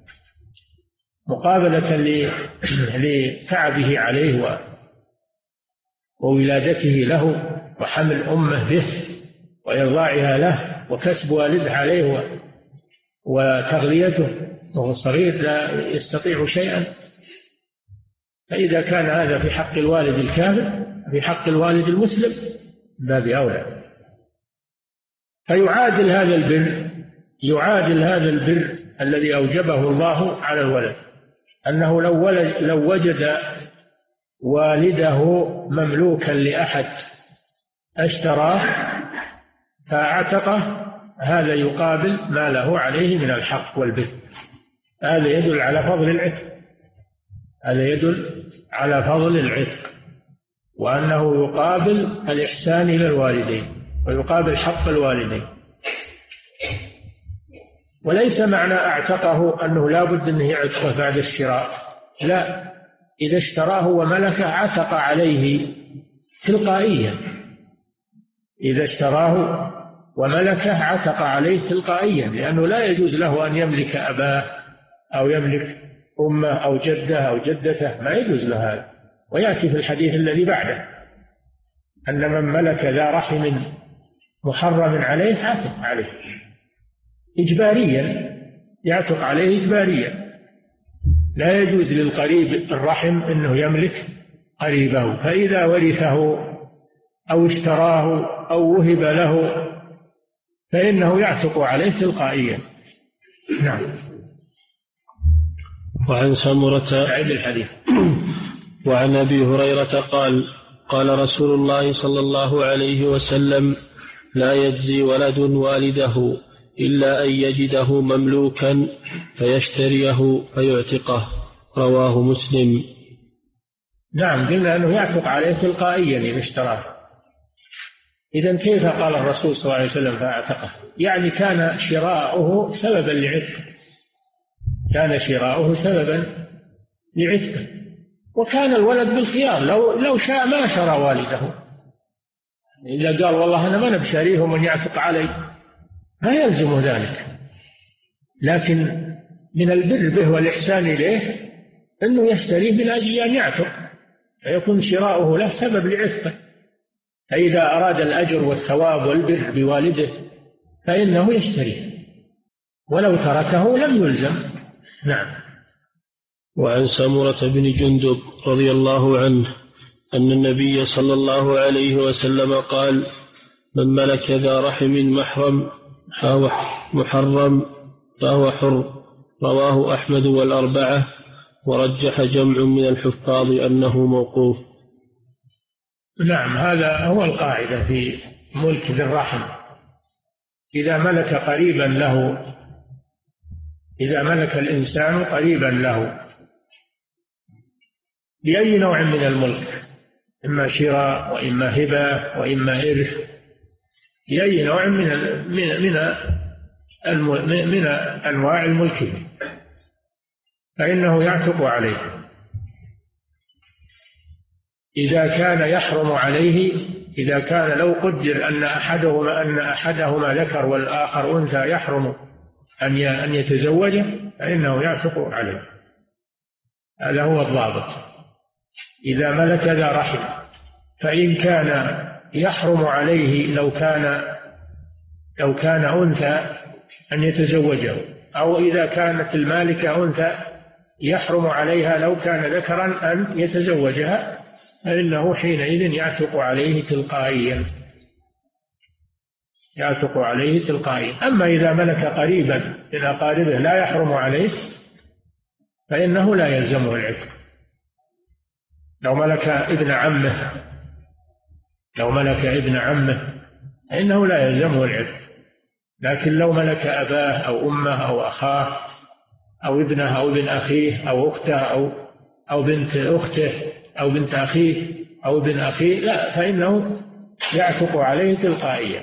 مقابلة لتعبه عليه وولادته له وحمل أمه به وإرضاعها له وكسب والده عليه وتغذيته وهو صغير لا يستطيع شيئا. فإذا كان هذا في حق الوالد الكافر في حق الوالد المسلم باب أولى. فيعادل هذا البر يعادل هذا البر الذي أوجبه الله على الولد، أنه لو, ولد لو وجد والده مملوكا لأحد اشتراه فاعتقه، هذا يقابل ما له عليه من الحق والبر. هذا يدل على فضل العتق، هذا يدل على فضل العتق، وأنه يقابل الإحسان إلى الوالدين ويقابل حق الوالدين. وليس معنى اعتقه أنه لا بد أنه يعتقه بعد الشراء، لا، إذا اشتراه وملكه عتق عليه تلقائيا، إذا اشتراه وملكه عتق عليه تلقائيا، لأنه لا يجوز له أن يملك أباه أو يملك أمه أو جده أو جدته، ما يجوز له هذا. ويأتي في الحديث الذي بعده أن من ملك ذا رحم محرم عليه عتق عليه إجباريا، يعتق عليه إجباريا. لا يجوز للقريب الرحم أنه يملك قريبه، فإذا ورثه أو اشتراه أو وهب له فإنه يعتق عليه تلقائيا. نعم. وعن سمرة الحديث وعن أبي هريرة قال قال رسول الله صلى الله عليه وسلم: لا يجزي ولد والده إلا أن يجده مملوكا فيشتريه فيعتقه. رواه مسلم. نعم، قلنا أنه يعتق عليه تلقائيا إذا اشتراه. إذن كيف قال الرسول صلى الله عليه وسلم فاعتقه؟ يعني كان شراؤه سببا لعتقه، كان شراؤه سببا لعتقه، وكان الولد بالخيار، لو لو شاء ما شرى والده. إذا قال والله أنا ما نبشريه ومن يعتق علي ما يلزم ذلك، لكن من البر به والإحسان إليه أنه يشتريه من أجل أن يعتق، فيكون شراؤه له سبب لعتقه. فإذا أراد الأجر والثواب والبر بوالده فإنه يشتريه، ولو تركه لم يلزم. نعم. وعن سمرة بن جندب رضي الله عنه أن النبي صلى الله عليه وسلم قال: من ملك ذا رحم محرم فهو محرم فهو حر. رواه أحمد والأربعة، ورجح جمع من الحفاظ أنه موقوف. نعم، هذا هو القاعدة في ملك ذي الرحم. إذا ملك قريبا له، إذا ملك الإنسان قريبا له بأي نوع من الملك، إما شراء وإما هبة وإما إرث، بأي نوع من من من من أنواع الملك، فإنه يعتق عليه. إذا كان يحرم عليه، إذا كان لو قدر أن أحدهما أن أحدهما ذكر والآخر أنثى يحرم أن أن يتزوجه فإنه يعتق عليه. هذا هو الضابط. إذا ملك ذا رحم، فإن كان يحرم عليه لو كان لو كان أنثى أن يتزوجه، أو إذا كانت المالكة أنثى يحرم عليها لو كان ذكرا أن يتزوجها، فإنه حينئذ يعتق عليه تلقائيا يعتق عليه تلقائيا. أما إذا ملك قريبا من أقاربه لا يحرم عليه فإنه لا يلزمه العتق. لو ملك ابن عمه لو ملك ابن عمه فإنه لا يلزمه العتق، لكن لو ملك أباه أو أمه أو أخاه أو ابنه أو ابن أخيه أو أخته أو أو بنت أخته أو بنت أخيه أو ابن أخيه لا، فإنه يعتق عليه تلقائيا.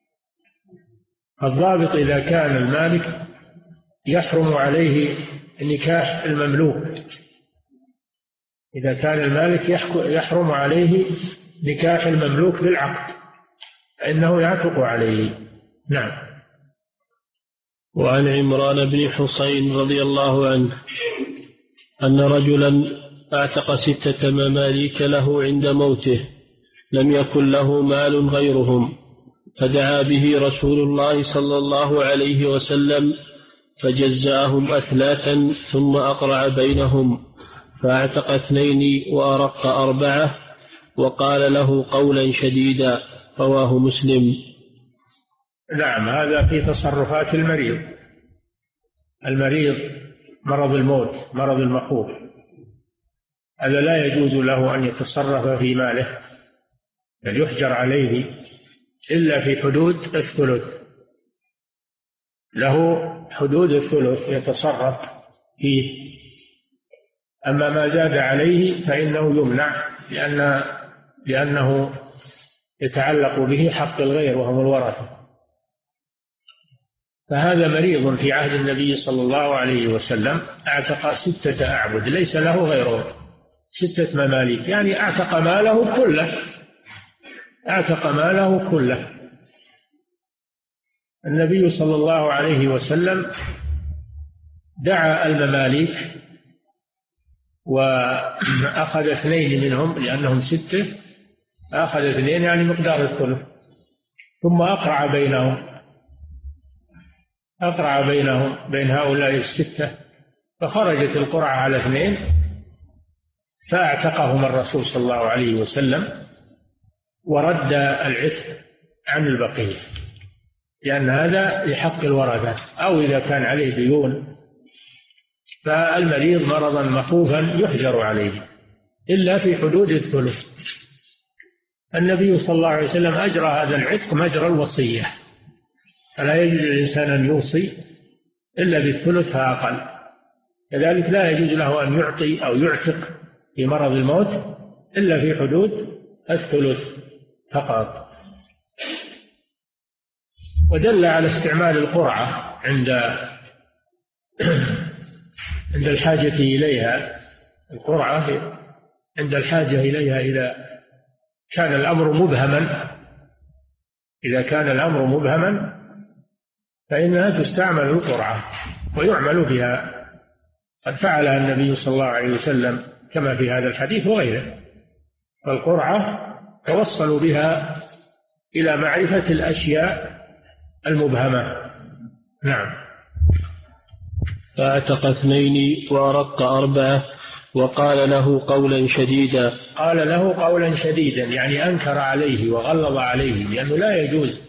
الضابط إذا كان المالك يحرم عليه نكاح المملوك، إذا كان المالك يحرم عليه نكاح المملوك بالعقد فإنه يعتق عليه. نعم. وعن عمران بن حسين رضي الله عنه أن رجلا أعتق ستة مماليك له عند موته لم يكن له مال غيرهم، فدعا به رسول الله صلى الله عليه وسلم فجزاهم أثلاثا ثم أقرع بينهم، فأعتق اثنين وأرق أربعة، وقال له قولا شديدا. رواه مسلم. نعم. هذا في تصرفات المريض. المريض مرض الموت، مرض المخوف، هذا لا يجوز له أن يتصرف في ماله، بل يحجر عليه إلا في حدود الثلث. له حدود الثلث يتصرف فيه، أما ما زاد عليه فإنه يمنع، لأن لأنه يتعلق به حق الغير وهم الورثة. فهذا مريض في عهد النبي صلى الله عليه وسلم أعتق ستة أعبد ليس له غيره، ستة مماليك، يعني أعتق ماله كله أعتق ماله كله. النبي صلى الله عليه وسلم دعا المماليك وأخذ اثنين منهم لأنهم ستة، أخذ اثنين يعني مقدار الثلث، ثم أقرع بينهم أقرع بينهم بين هؤلاء الستة، فخرجت القرعة على اثنين فأعتقهم الرسول صلى الله عليه وسلم ورد العتق عن البقية، لأن هذا لحق الورثة، أو إذا كان عليه ديون. فالمريض مرضا مخوفا يحجر عليه إلا في حدود الثلث. النبي صلى الله عليه وسلم أجرى هذا العتق مجرى الوصية، فلا يجوز للإنسان أن يوصي إلا بالثلث فأقل. كذلك لا يجوز له أن يعطي أو يعتق في مرض الموت إلا في حدود الثلث فقط. ودل على استعمال القرعة عند عند الحاجة إليها، القرعة عند الحاجة إليها إذا كان الأمر مبهما إذا كان الأمر مبهما فإنها تستعمل القرعة ويعمل بها. قد فعلها النبي صلى الله عليه وسلم كما في هذا الحديث وغيره. فالقرعة توصلوا بها إلى معرفة الأشياء المبهمة. نعم. فأعتق اثنين وأرق أربعة، وقال له قولا شديدا. قال له قولا شديدا يعني أنكر عليه وغلظ عليه، لأنه لا يجوز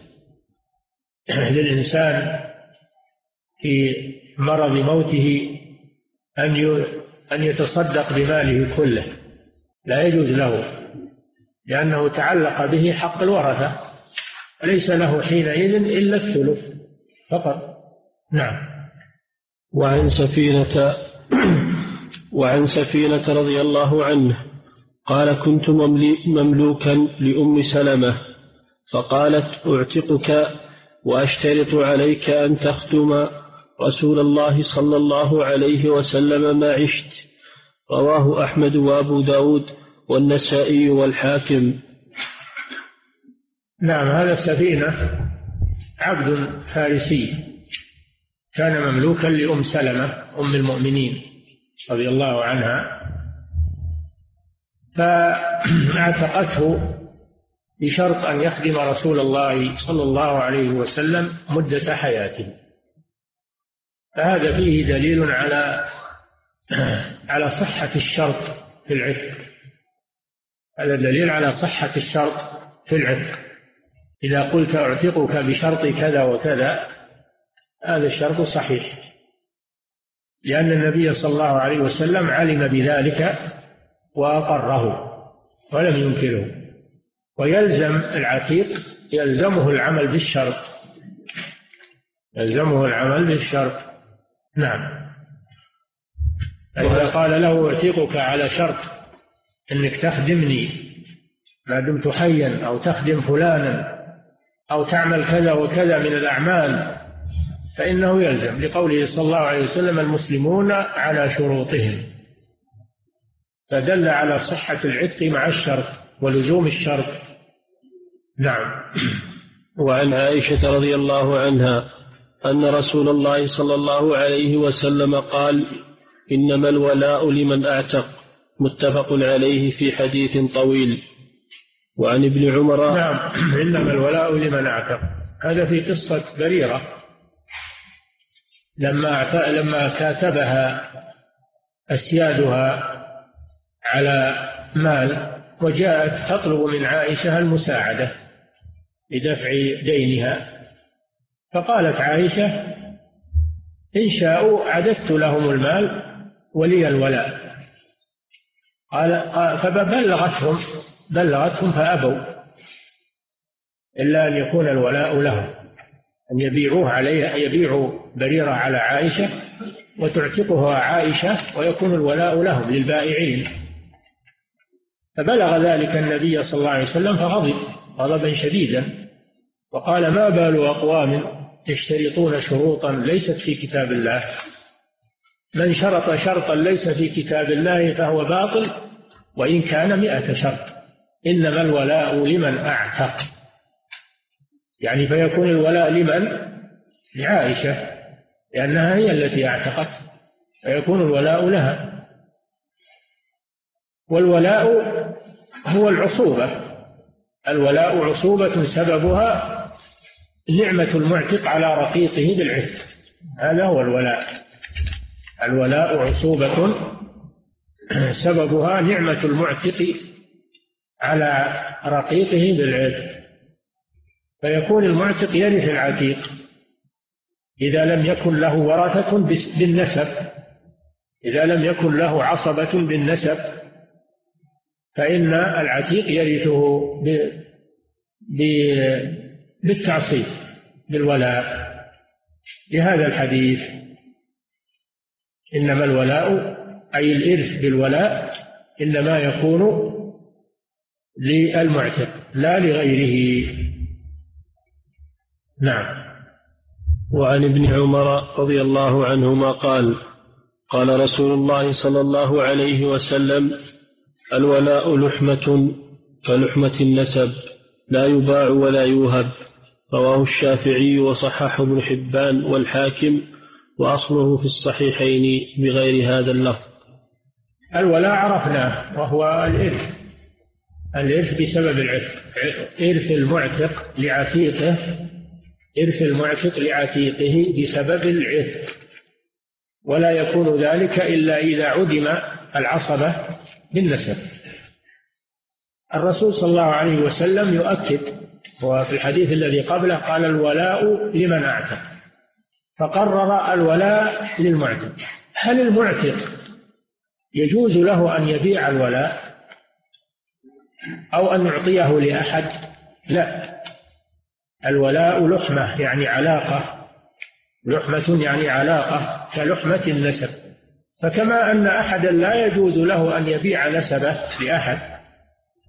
للإنسان في مرض موته أن أن يتصدق بماله كله، لا يجوز له، لأنه تعلق به حق الورثة، وليس له حينئذ إلا الثلث فقط. نعم. وعن سفينة وعن سفينة رضي الله عنه قال: كنت مملوكا لأم سلمة، فقالت: أعتقك وأشترط عليك أن تخدم رسول الله صلى الله عليه وسلم ما عشت. رواه أحمد وأبو داود والنسائي والحاكم. نعم، هذا السفينة عبد فارسي كان مملوكا لأم سلمة أم المؤمنين رضي الله عنها، فاعتقته بشرط أن يخدم رسول الله صلى الله عليه وسلم مدة حياته. فهذا فيه دليل على على صحة الشرط في العتق. هذا دليل على صحة الشرط في العتق. إذا قلت أعتقك بشرط كذا وكذا، هذا الشرط صحيح، لأن النبي صلى الله عليه وسلم علم بذلك وأقره ولم ينكره. ويلزم العتيق يلزمه العمل بالشرط، يلزمه العمل بالشرط. نعم. إذا قال له أعتقك على شرط أنك تخدمني ما دمت حيا، أو تخدم فلانا، أو تعمل كذا وكذا من الأعمال، فإنه يلزم، لقوله صلى الله عليه وسلم المسلمون على شروطهم، فدل على صحة العتق مع الشرط ولزوم الشرط. نعم. وعن عائشة رضي الله عنها أن رسول الله صلى الله عليه وسلم قال: إنما الولاء لمن أعتق، متفق عليه في حديث طويل. وعن ابن عمر. نعم، إنما الولاء لمن أعتق، هذا في قصة بريرة لما لما كاتبها أسيادها على مال، وجاءت تطلب من عائشة المساعدة لدفع دينها، فقالت عائشة: إن شاءوا عددت لهم المال ولي الولاء. قال فبلغتهم بلغتهم فأبوا، إلا أن يكون الولاء لهم، أن يبيعوه عليها، يبيعوا بريرة على عائشة وتعتقها عائشة ويكون الولاء لهم للبائعين. فبلغ ذلك النبي صلى الله عليه وسلم فغضب غضبا شديدا، وقال: ما بال أقوام يشترطون شروطا ليست في كتاب الله، من شرط شرطا ليس في كتاب الله فهو باطل وإن كان مئة شرط، إنما الولاء لمن أعتق. يعني فيكون الولاء لمن؟ لعائشة، لأنها هي التي أعتقت، فيكون الولاء لها. والولاء هو العصوبة، الولاء عصوبة سببها نعمة المعتق على رقيقه بالعتق، هذا هو الولاء. الولاء عصوبة سببها نعمة المعتق على رقيقه بالعتق، فيكون المعتق يرث العتيق إذا لم يكن له ورثة بالنسب، إذا لم يكن له عصبة بالنسب فإن العتيق يرثه بالتعصيب بالولاء، لهذا الحديث: إنما الولاء أي الإرث بالولاء إنما يكون للمعتق لا لغيره. نعم. وعن ابن عمر رضي الله عنهما قال: قال رسول الله صلى الله عليه وسلم: الولاء لحمة كلحمة النسب، لا يباع ولا يوهب. رواه الشافعي وصححه ابن حبان والحاكم، وأصله في الصحيحين بغير هذا اللفظ. الولاء عرفناه وهو الإرث، الإرث بسبب العتق، إرث المعتق لعتيقه، إرث المعتق لعتيقه بسبب العتق، ولا يكون ذلك إلا إذا عدم العصبة بالنسب. الرسول صلى الله عليه وسلم يؤكد، وفي الحديث الذي قبله قال: الولاء لمن أعتق، فقرر الولاء للمعتق. هل المعتق يجوز له أن يبيع الولاء أو أن يعطيه لأحد؟ لا، الولاء لحمة يعني علاقة، لحمة يعني علاقة كلحمة النسب. فكما أن أحدا لا يجوز له أن يبيع نسبه لأحد،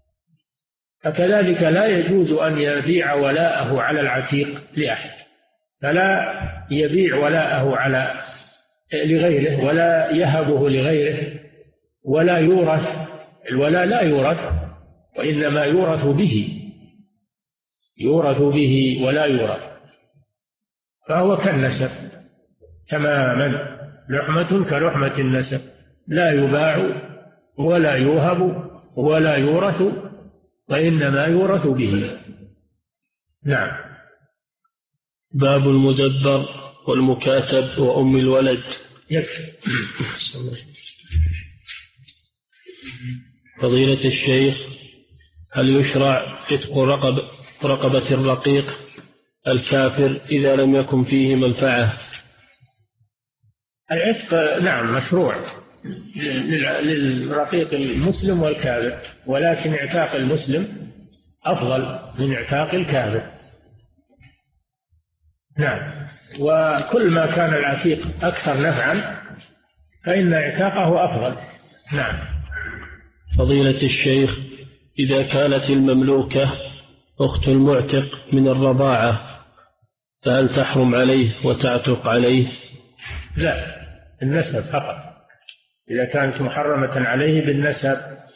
فكذلك لا يجوز أن يبيع ولاءه على العتيق لأحد، فلا يبيع ولاءه على لغيره ولا يهبه لغيره ولا يورث. الولاء لا يورث وإنما يورث به، يورث به ولا يورث، فهو كالنسب تماما، لحمة كلحمة النسب، لا يباع ولا يوهب ولا يورث وإنما يورث به. نعم. باب المدبر والمكاتب وأم الولد. يكفي. فضيلة الشيخ، هل يشرع عتق رقب رقبة الرقيق الكافر إذا لم يكن فيه منفعة؟ العتق نعم مشروع للرقيق المسلم والكافر، ولكن اعتاق المسلم أفضل من اعتاق الكافر. نعم. وكل ما كان العتيق أكثر نفعا فإن اعتاقه أفضل. نعم. فضيلة الشيخ، إذا كانت المملوكة أخت المعتق من الرضاعة فهل تحرم عليه وتعتق عليه؟ لا، النسب فقط. إذا كانت محرمة عليه بالنسب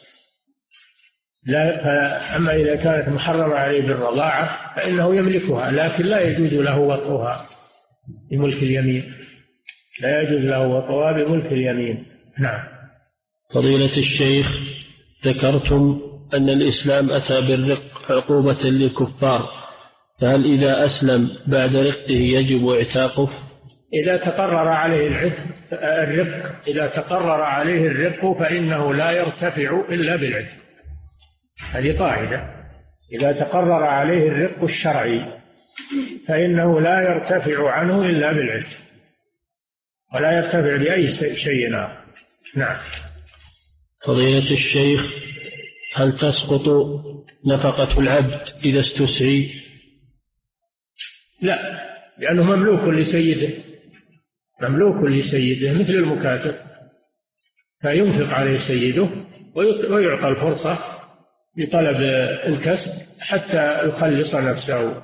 لا. أما إذا كانت محرمة عليه بالرضاعة فإنه يملكها، لكن لا يجوز له وطئها بملك اليمين، لا يجوز له وطئها بملك اليمين. نعم. فضيلة الشيخ، ذكرتم أن الإسلام أتى بالرق عقوبة للكفار، فهل إذا أسلم بعد رقه يجب اعتاقه؟ إذا تقرر عليه العتق الرق إذا تقرر عليه الرق فإنه لا يرتفع إلا بالعتق. هذه قاعدة، إذا تقرر عليه الرق الشرعي فإنه لا يرتفع عنه إلا بالعتق، ولا يرتفع بأي شيء آخر. نعم. فضيلة الشيخ، هل تسقط نفقة العبد إذا استسعي؟ لا، لأنه مملوك لسيده، مملوك لسيده مثل المكاتب، فينفق عليه سيده ويعطى الفرصة بطلب الكسب حتى يخلص نفسه،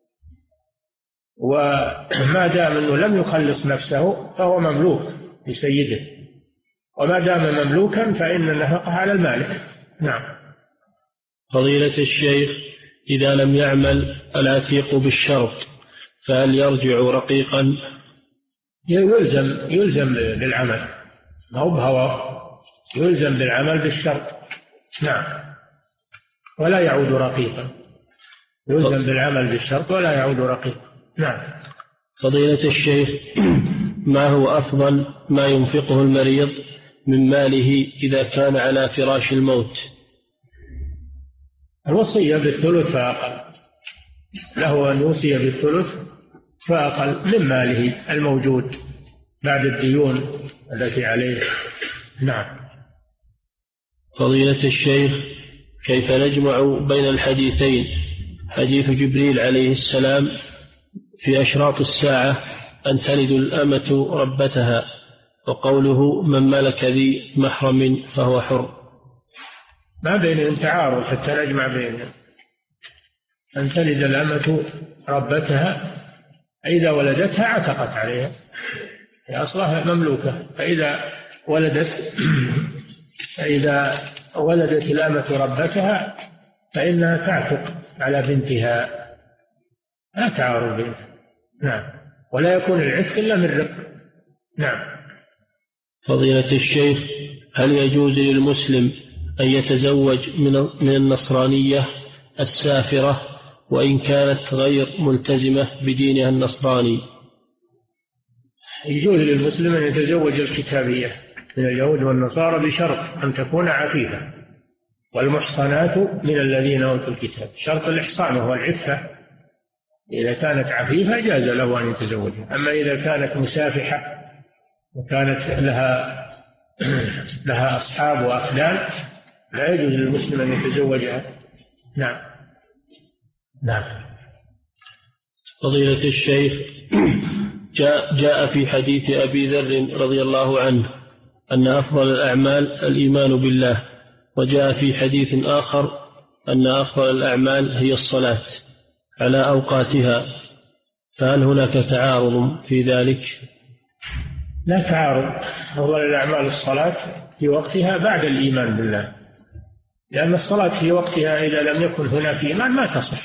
وما دام أنه لم يخلص نفسه فهو مملوك لسيده، وما دام مملوكا فإن النفقة على المالك. نعم. فضيلة الشيخ، إذا لم يعمل العتيق بالشرط فهل يرجع رقيقا؟ يلزم يلزم بالعمل، ما هو بهواه، يلزم بالعمل بالشرط. نعم. ولا يعود رقيقا، يلزم بالعمل بالشرط ولا يعود رقيقا. نعم. فضيلة الشيخ، ما هو أفضل ما ينفقه المريض من ماله إذا كان على فراش الموت؟ الوصية بالثلث فأقل، له أن يوصي بالثلث فأقل من ماله الموجود بعد الديون التي عليه. نعم. فضيلة الشيخ، كيف نجمع بين الحديثين، حديث جبريل عليه السلام في أشراط الساعة أن تلد الأمة ربتها، وقوله من ملك ذي محرم فهو حر؟ ما بينهم تعارض حتى نجمع بينهم. أن تلد الأمة ربتها، إذا ولدتها عتقت عليها، هي أصلها مملوكة، فإذا ولدت فإذا ولدت الأمة ربتها فإنها تعتق على بنتها، لا تعارض بينها. نعم. ولا يكون العتق إلا من رق. نعم. فضيلة الشيخ، هل يجوز للمسلم أن يتزوج من النصرانية السافرة وإن كانت غير ملتزمة بدينها النصراني؟ يجوز للمسلم أن يتزوج الكتابية من اليهود والنصارى بشرط أن تكون عفيفة، والمحصنات من الذين أوتوا الكتاب، شرط الإحصان وهو العفة. إذا كانت عفيفة جاز له أن يتزوجها. أما إذا كانت مسافحة وكانت لها لها أصحاب وأخدان لا يجوز للمسلم أن يتزوجها. نعم. نعم. فضيلة الشيخ، جاء, جاء في حديث أبي ذر رضي الله عنه أن أفضل الأعمال الإيمان بالله، وجاء في حديث آخر أن أفضل الأعمال هي الصلاة على أوقاتها، فهل هناك تعارض في ذلك؟ لا تعارض. أفضل الأعمال الصلاة في وقتها بعد الإيمان بالله، لأن الصلاة في وقتها إذا لم يكن هناك إيمان ما تصح.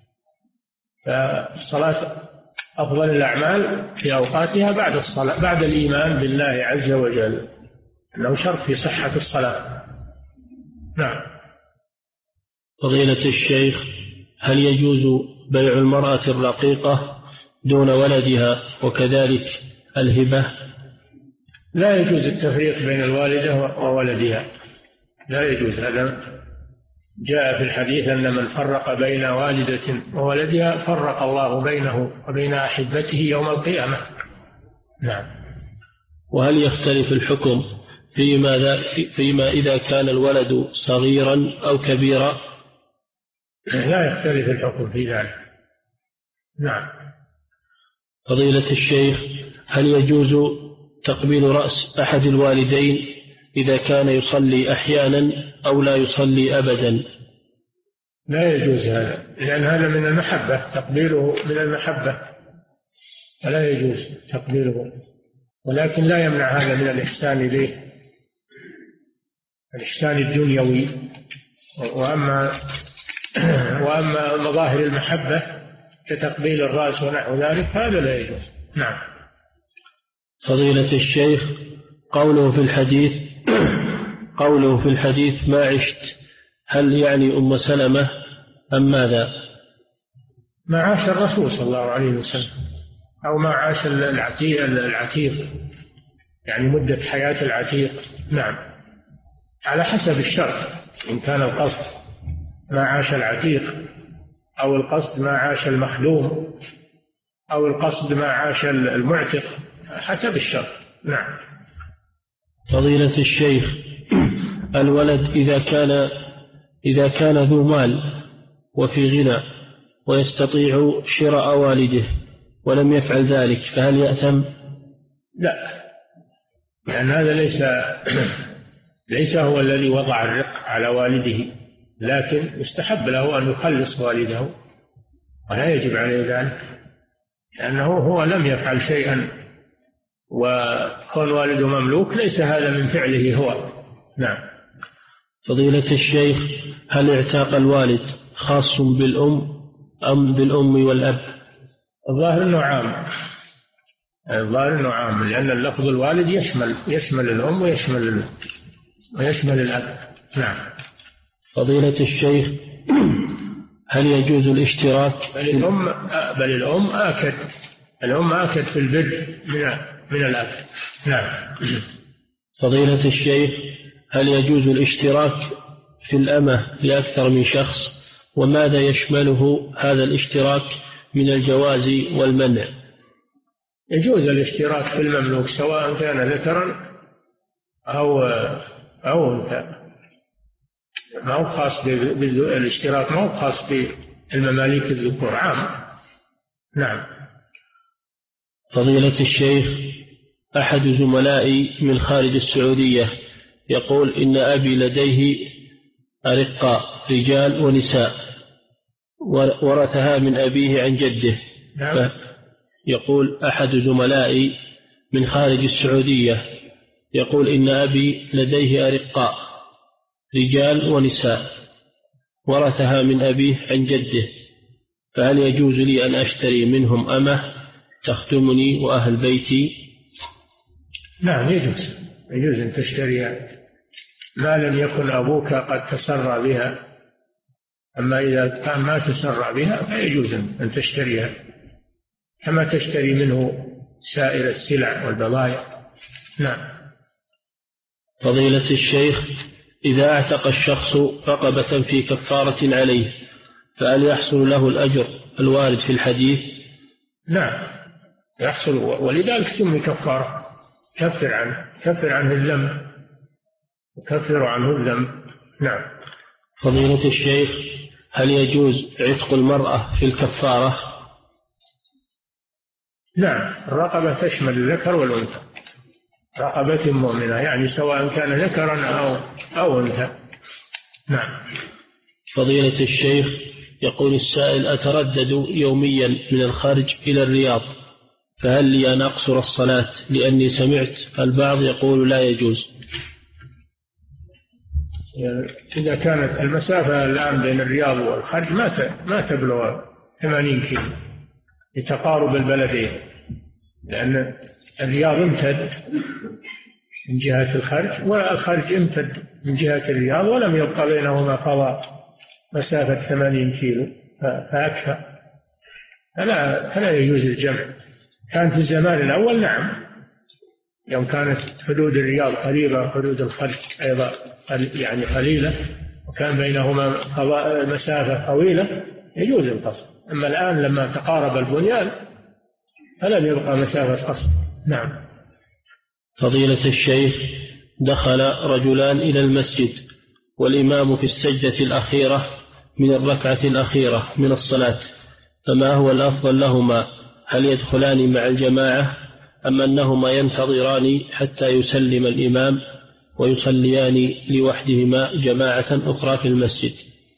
فالصلاة أفضل الأعمال في أوقاتها بعد الصلاة، بعد الإيمان بالله عز وجل، أنه شرط في صحة الصلاة. نعم. فضيلة الشيخ، هل يجوز بيع المرأة الرقيقة دون ولدها وكذلك الهبة؟ لا يجوز التفريق بين الوالدة وولدها، لا يجوز. هذا جاء في الحديث أن من فرق بين والدة وولدها فرق الله بينه وبين أحبته يوم القيامة. نعم. وهل يختلف الحكم فيما, فيما إذا كان الولد صغيرا أو كبيرا؟ لا يختلف الحكم في ذلك. نعم. فضيلة الشيخ، هل يجوز تقبيل رأس أحد الوالدين إذا كان يصلي أحيانا أو لا يصلي أبدا؟ لا يجوز هذا، لأن هذا من المحبة، تقبيله من المحبة، فلا يجوز تقبيله، ولكن لا يمنع هذا من الإحسان إليه، الإحسان الدنيوي. وأما وأما مظاهر المحبة كتقبيل الرأس ونحو ذلك هذا لا يجوز. نعم. فضيلة الشيخ، قوله في الحديث قوله في الحديث ما عشت، هل يعني أم سلمة أم ماذا؟ ما عاش الرسول صلى الله عليه وسلم، أو ما عاش العتيق, العتيق يعني مدة حياة العتيق. نعم، على حسب الشرط، إن كان القصد ما عاش العتيق، أو القصد ما عاش المخدوم، أو القصد ما عاش المعتق، حسب الشرط. نعم. فضيلة الشيخ، الولد إذا كان إذا كان ذو مال وفي غنى ويستطيع شراء والده ولم يفعل ذلك فهل يأثم؟ لا، لأن هذا ليس ليس هو الذي وضع الرق على والده، لكن يستحب له أن يخلص والده، ولا يجب عليه ذلك، لأنه هو لم يفعل شيئا، وكون والده مملوك ليس هذا من فعله هو. نعم. فضيلة الشيخ، هل اعتاق الوالد خاص بالأم أم بالأم والأب؟ الظاهر أنه عام، الظاهر أنه عام، لأن اللفظ الوالد يشمل يشمل الأم ويشمل ويشمل الأب. نعم. فضيلة الشيخ، هل يجوز الاشتراك؟ بل الأم بل الأم آكد الأم آكد في البر من من الأب. نعم. فضيلة الشيخ، هل يجوز الاشتراك في الأمة لأكثر من شخص؟ وماذا يشمله هذا الاشتراك من الجواز والمنع؟ يجوز الاشتراك في المملوك سواء كان ذكرا أو أو أنثى، ما هو خاص بالاشتراك، ما هو خاص بالمماليك الذكور، عام. نعم. فضيلة الشيخ، أحد زملائي من خارج السعودية يقول إن أبي لديه أرقاء رجال ونساء ورثها من أبيه عن جده. نعم. يقول أحد زملائي من خارج السعودية يقول إن أبي لديه أرقاء رجال ونساء ورثها من أبيه عن جده، فهل يجوز لي أن أشتري منهم أمة تخدمني وأهل بيتي؟ نعم، يجوز يجوز أن تشتريها ما لم يكن أبوك قد تسرى بها، أما إذا كان ما تسرى بها فيجوز أن تشتريها كما تشتري منه سائر السلع والبضائع. نعم. فضيلة الشيخ، إذا اعتق الشخص رقبة في كفارة عليه فهل يحصل له الأجر الوارد في الحديث؟ نعم يحصل، ولذلك سمي كفارة، كفر عنه كفر عنه الذنب وكفر عنه الذنب. نعم. فضيلة الشيخ، هل يجوز عتق المرأة في الكفارة؟ نعم، الرقبة تشمل الذكر والأنثى، رقبة مؤمنة يعني سواء كان ذكرا أو أو أنثى. نعم. فضيلة الشيخ، يقول السائل: أتردد يوميا من الخارج إلى الرياض، فهل لي أن أقصر الصلاة؟ لأني سمعت البعض يقول لا يجوز. إذا كانت المسافة الآن بين الرياض والخرج ما ما تبلغ ثمانين كيلو لتقارب البلدين، لأن الرياض امتد من جهة الخرج والخرج امتد من جهة الرياض، ولم يبقى بينهما قضاء مسافة ثمانين كيلو فأكثر، فلا, فلا يجوز الجمع. كان في الزمان الأول نعم، يوم كانت حدود الرياض قريبة وحدود الخرج أيضا يعني قليلة وكان بينهما قضاء مسافة طويلة يجوز القصر. أما الآن لما تقارب البنيان فلم يبقى مسافة قصر. نعم. فضيلة الشيخ، دخل رجلان إلى المسجد والإمام في السجدة الأخيرة من الركعة الأخيرة من الصلاة، فما هو الأفضل لهما؟ هل يدخلان مع الجماعة أم أنهما ينتظران حتى يسلم الإمام ويصليان لوحدهما جماعة أخرى في المسجد؟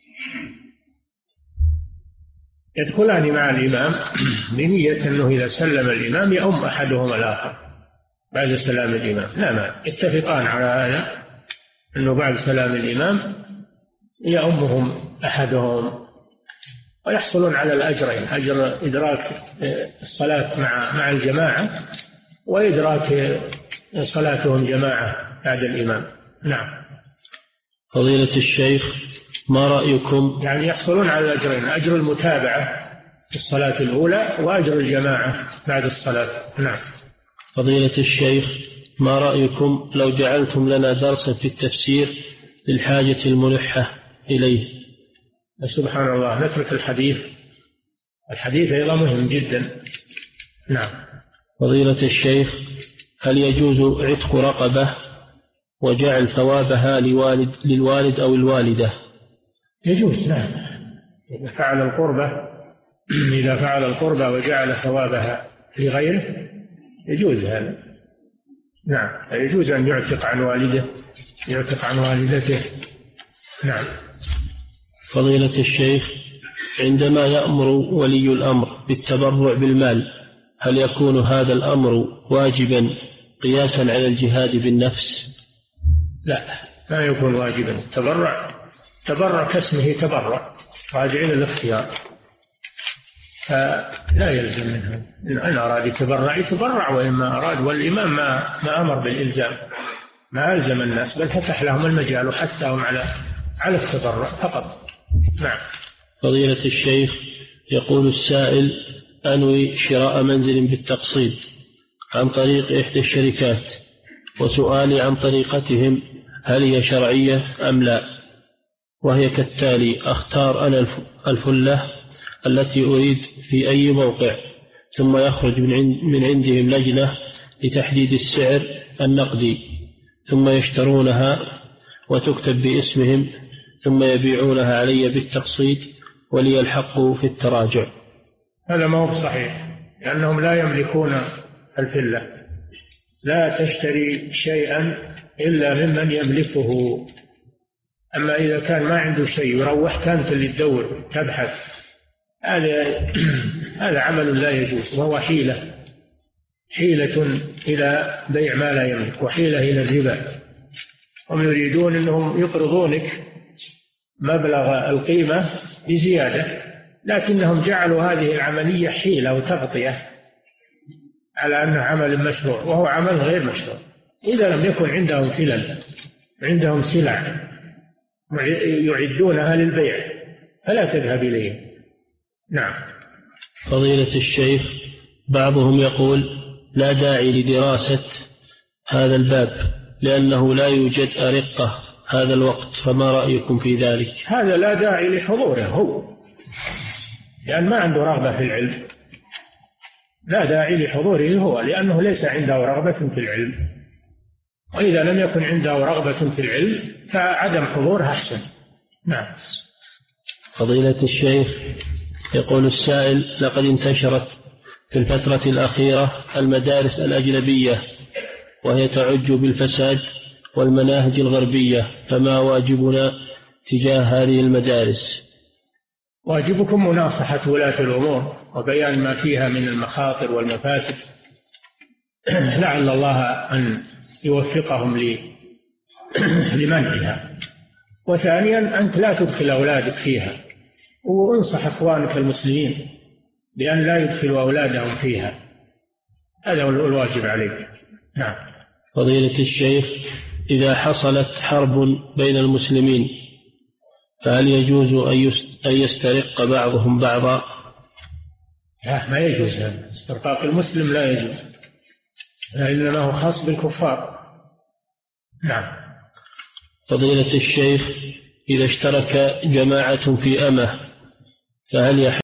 يدخلان مع الإمام بنية أنه إذا سلم الإمام يؤم أحدهما الآخر بعد سلام الإمام. لا ما يتفقان على هذا، أنه بعد سلام الإمام يؤمهم أحدهم ويحصلون على الأجرين: أجر إدراك الصلاة مع مع الجماعة وإدراك صلاتهم جماعة بعد الإمام. نعم. فضيلة الشيخ، ما رأيكم؟ يعني يحصلون على الأجرين: أجر المتابعة في الصلاة الأولى وأجر الجماعة بعد الصلاة. نعم. فضيلة الشيخ، ما رأيكم لو جعلتم لنا درسا في التفسير للحاجة الملحة إليه؟ سبحان الله، نترك الحديث، الحديث أيضا مهم جدا. نعم. فضيلة الشيخ، هل يجوز عتق رقبة وجعل ثوابها لوالد للوالد أو الوالدة؟ يجوز، نعم. إذا فعل القربة إذا فعل القربة وجعل ثوابها لغيره يجوز هذا. نعم، يجوز أن يعتق عن والده يعتق عن والدته. نعم. فضيلة الشيخ، عندما يأمر ولي الأمر بالتبرع بالمال، هل يكون هذا الأمر واجبا قياسا على الجهاد بالنفس؟ لا، لا يكون واجبا. التبرع تبرع كاسمه تبرع، راجع إلى الاختيار، فلا يلزم منه. إن أراد يتبرع يتبرع، وإما أراد، والإمام ما, ما أمر بالإلزام، ما ألزم الناس، بل فتح لهم المجال وحثهم على على التبرع فقط. نعم. فضيلة الشيخ، يقول السائل: أنوي شراء منزل بالتقسيط عن طريق إحدى الشركات، وسؤالي عن طريقتهم هل هي شرعية أم لا؟ وهي كالتالي: أختار أنا الفلة التي أريد في أي موقع، ثم يخرج من عندهم لجنة لتحديد السعر النقدي، ثم يشترونها وتكتب باسمهم، ثم يبيعونها علي بالتقسيط ولي الحق في التراجع. هذا ما هو صحيح، لأنهم لا يملكون الفلة. لا تشتري شيئا إلا ممن يملكه. أما إذا كان ما عنده شيء يروح، كانت اللي تدور تبحث، هذا هذا عمل لا يجوز، وهو حيلة حيلة إلى بيع ما لا يملك، وحيلة إلى الربا. هم يريدون أنهم يقرضونك مبلغ القيمة بزيادة، لكنهم جعلوا هذه العملية حيلة وتغطية على أنه عمل مشروع، وهو عمل غير مشروع. إذا لم يكن عندهم فلل، عندهم سلع يعدونها للبيع، فلا تذهب إليهم. نعم. فضيلة الشيخ، بعضهم يقول لا داعي لدراسة هذا الباب لأنه لا يوجد أرقة هذا الوقت، فما رأيكم في ذلك؟ هذا لا داعي لحضوره هو، لأن ما عنده رغبة في العلم. لا داعي لحضوره هو، لأنه ليس عنده رغبة في العلم، وإذا لم يكن عنده رغبة في العلم فعدم حضوره أحسن. نعم. فضيلة الشيخ، يقول السائل: لقد انتشرت في الفترة الأخيرة المدارس الأجنبية وهي تعج بالفساد والمناهج الغربية، فما واجبنا تجاه هذه المدارس؟ واجبكم مناصحة ولاة الأمور وبيان ما فيها من المخاطر والمفاسد لعل الله أن يوفقهم لمنعها. وثانيا أنت لا تدخل أولادك فيها، وانصح إخوانك المسلمين بأن لا يدخلوا أولادهم فيها، هذا هو الواجب عليك. نعم. فضيلة الشيخ، إذا حصلت حرب بين المسلمين فهل يجوز أن يسترق بعضهم بعضا؟ لا، ما يجوز. استرقاق المسلم لا يجوز، إنما هو خاص بالكفار. نعم. فضيلة الشيخ، إذا اشترك جماعة في أمة فهل يحل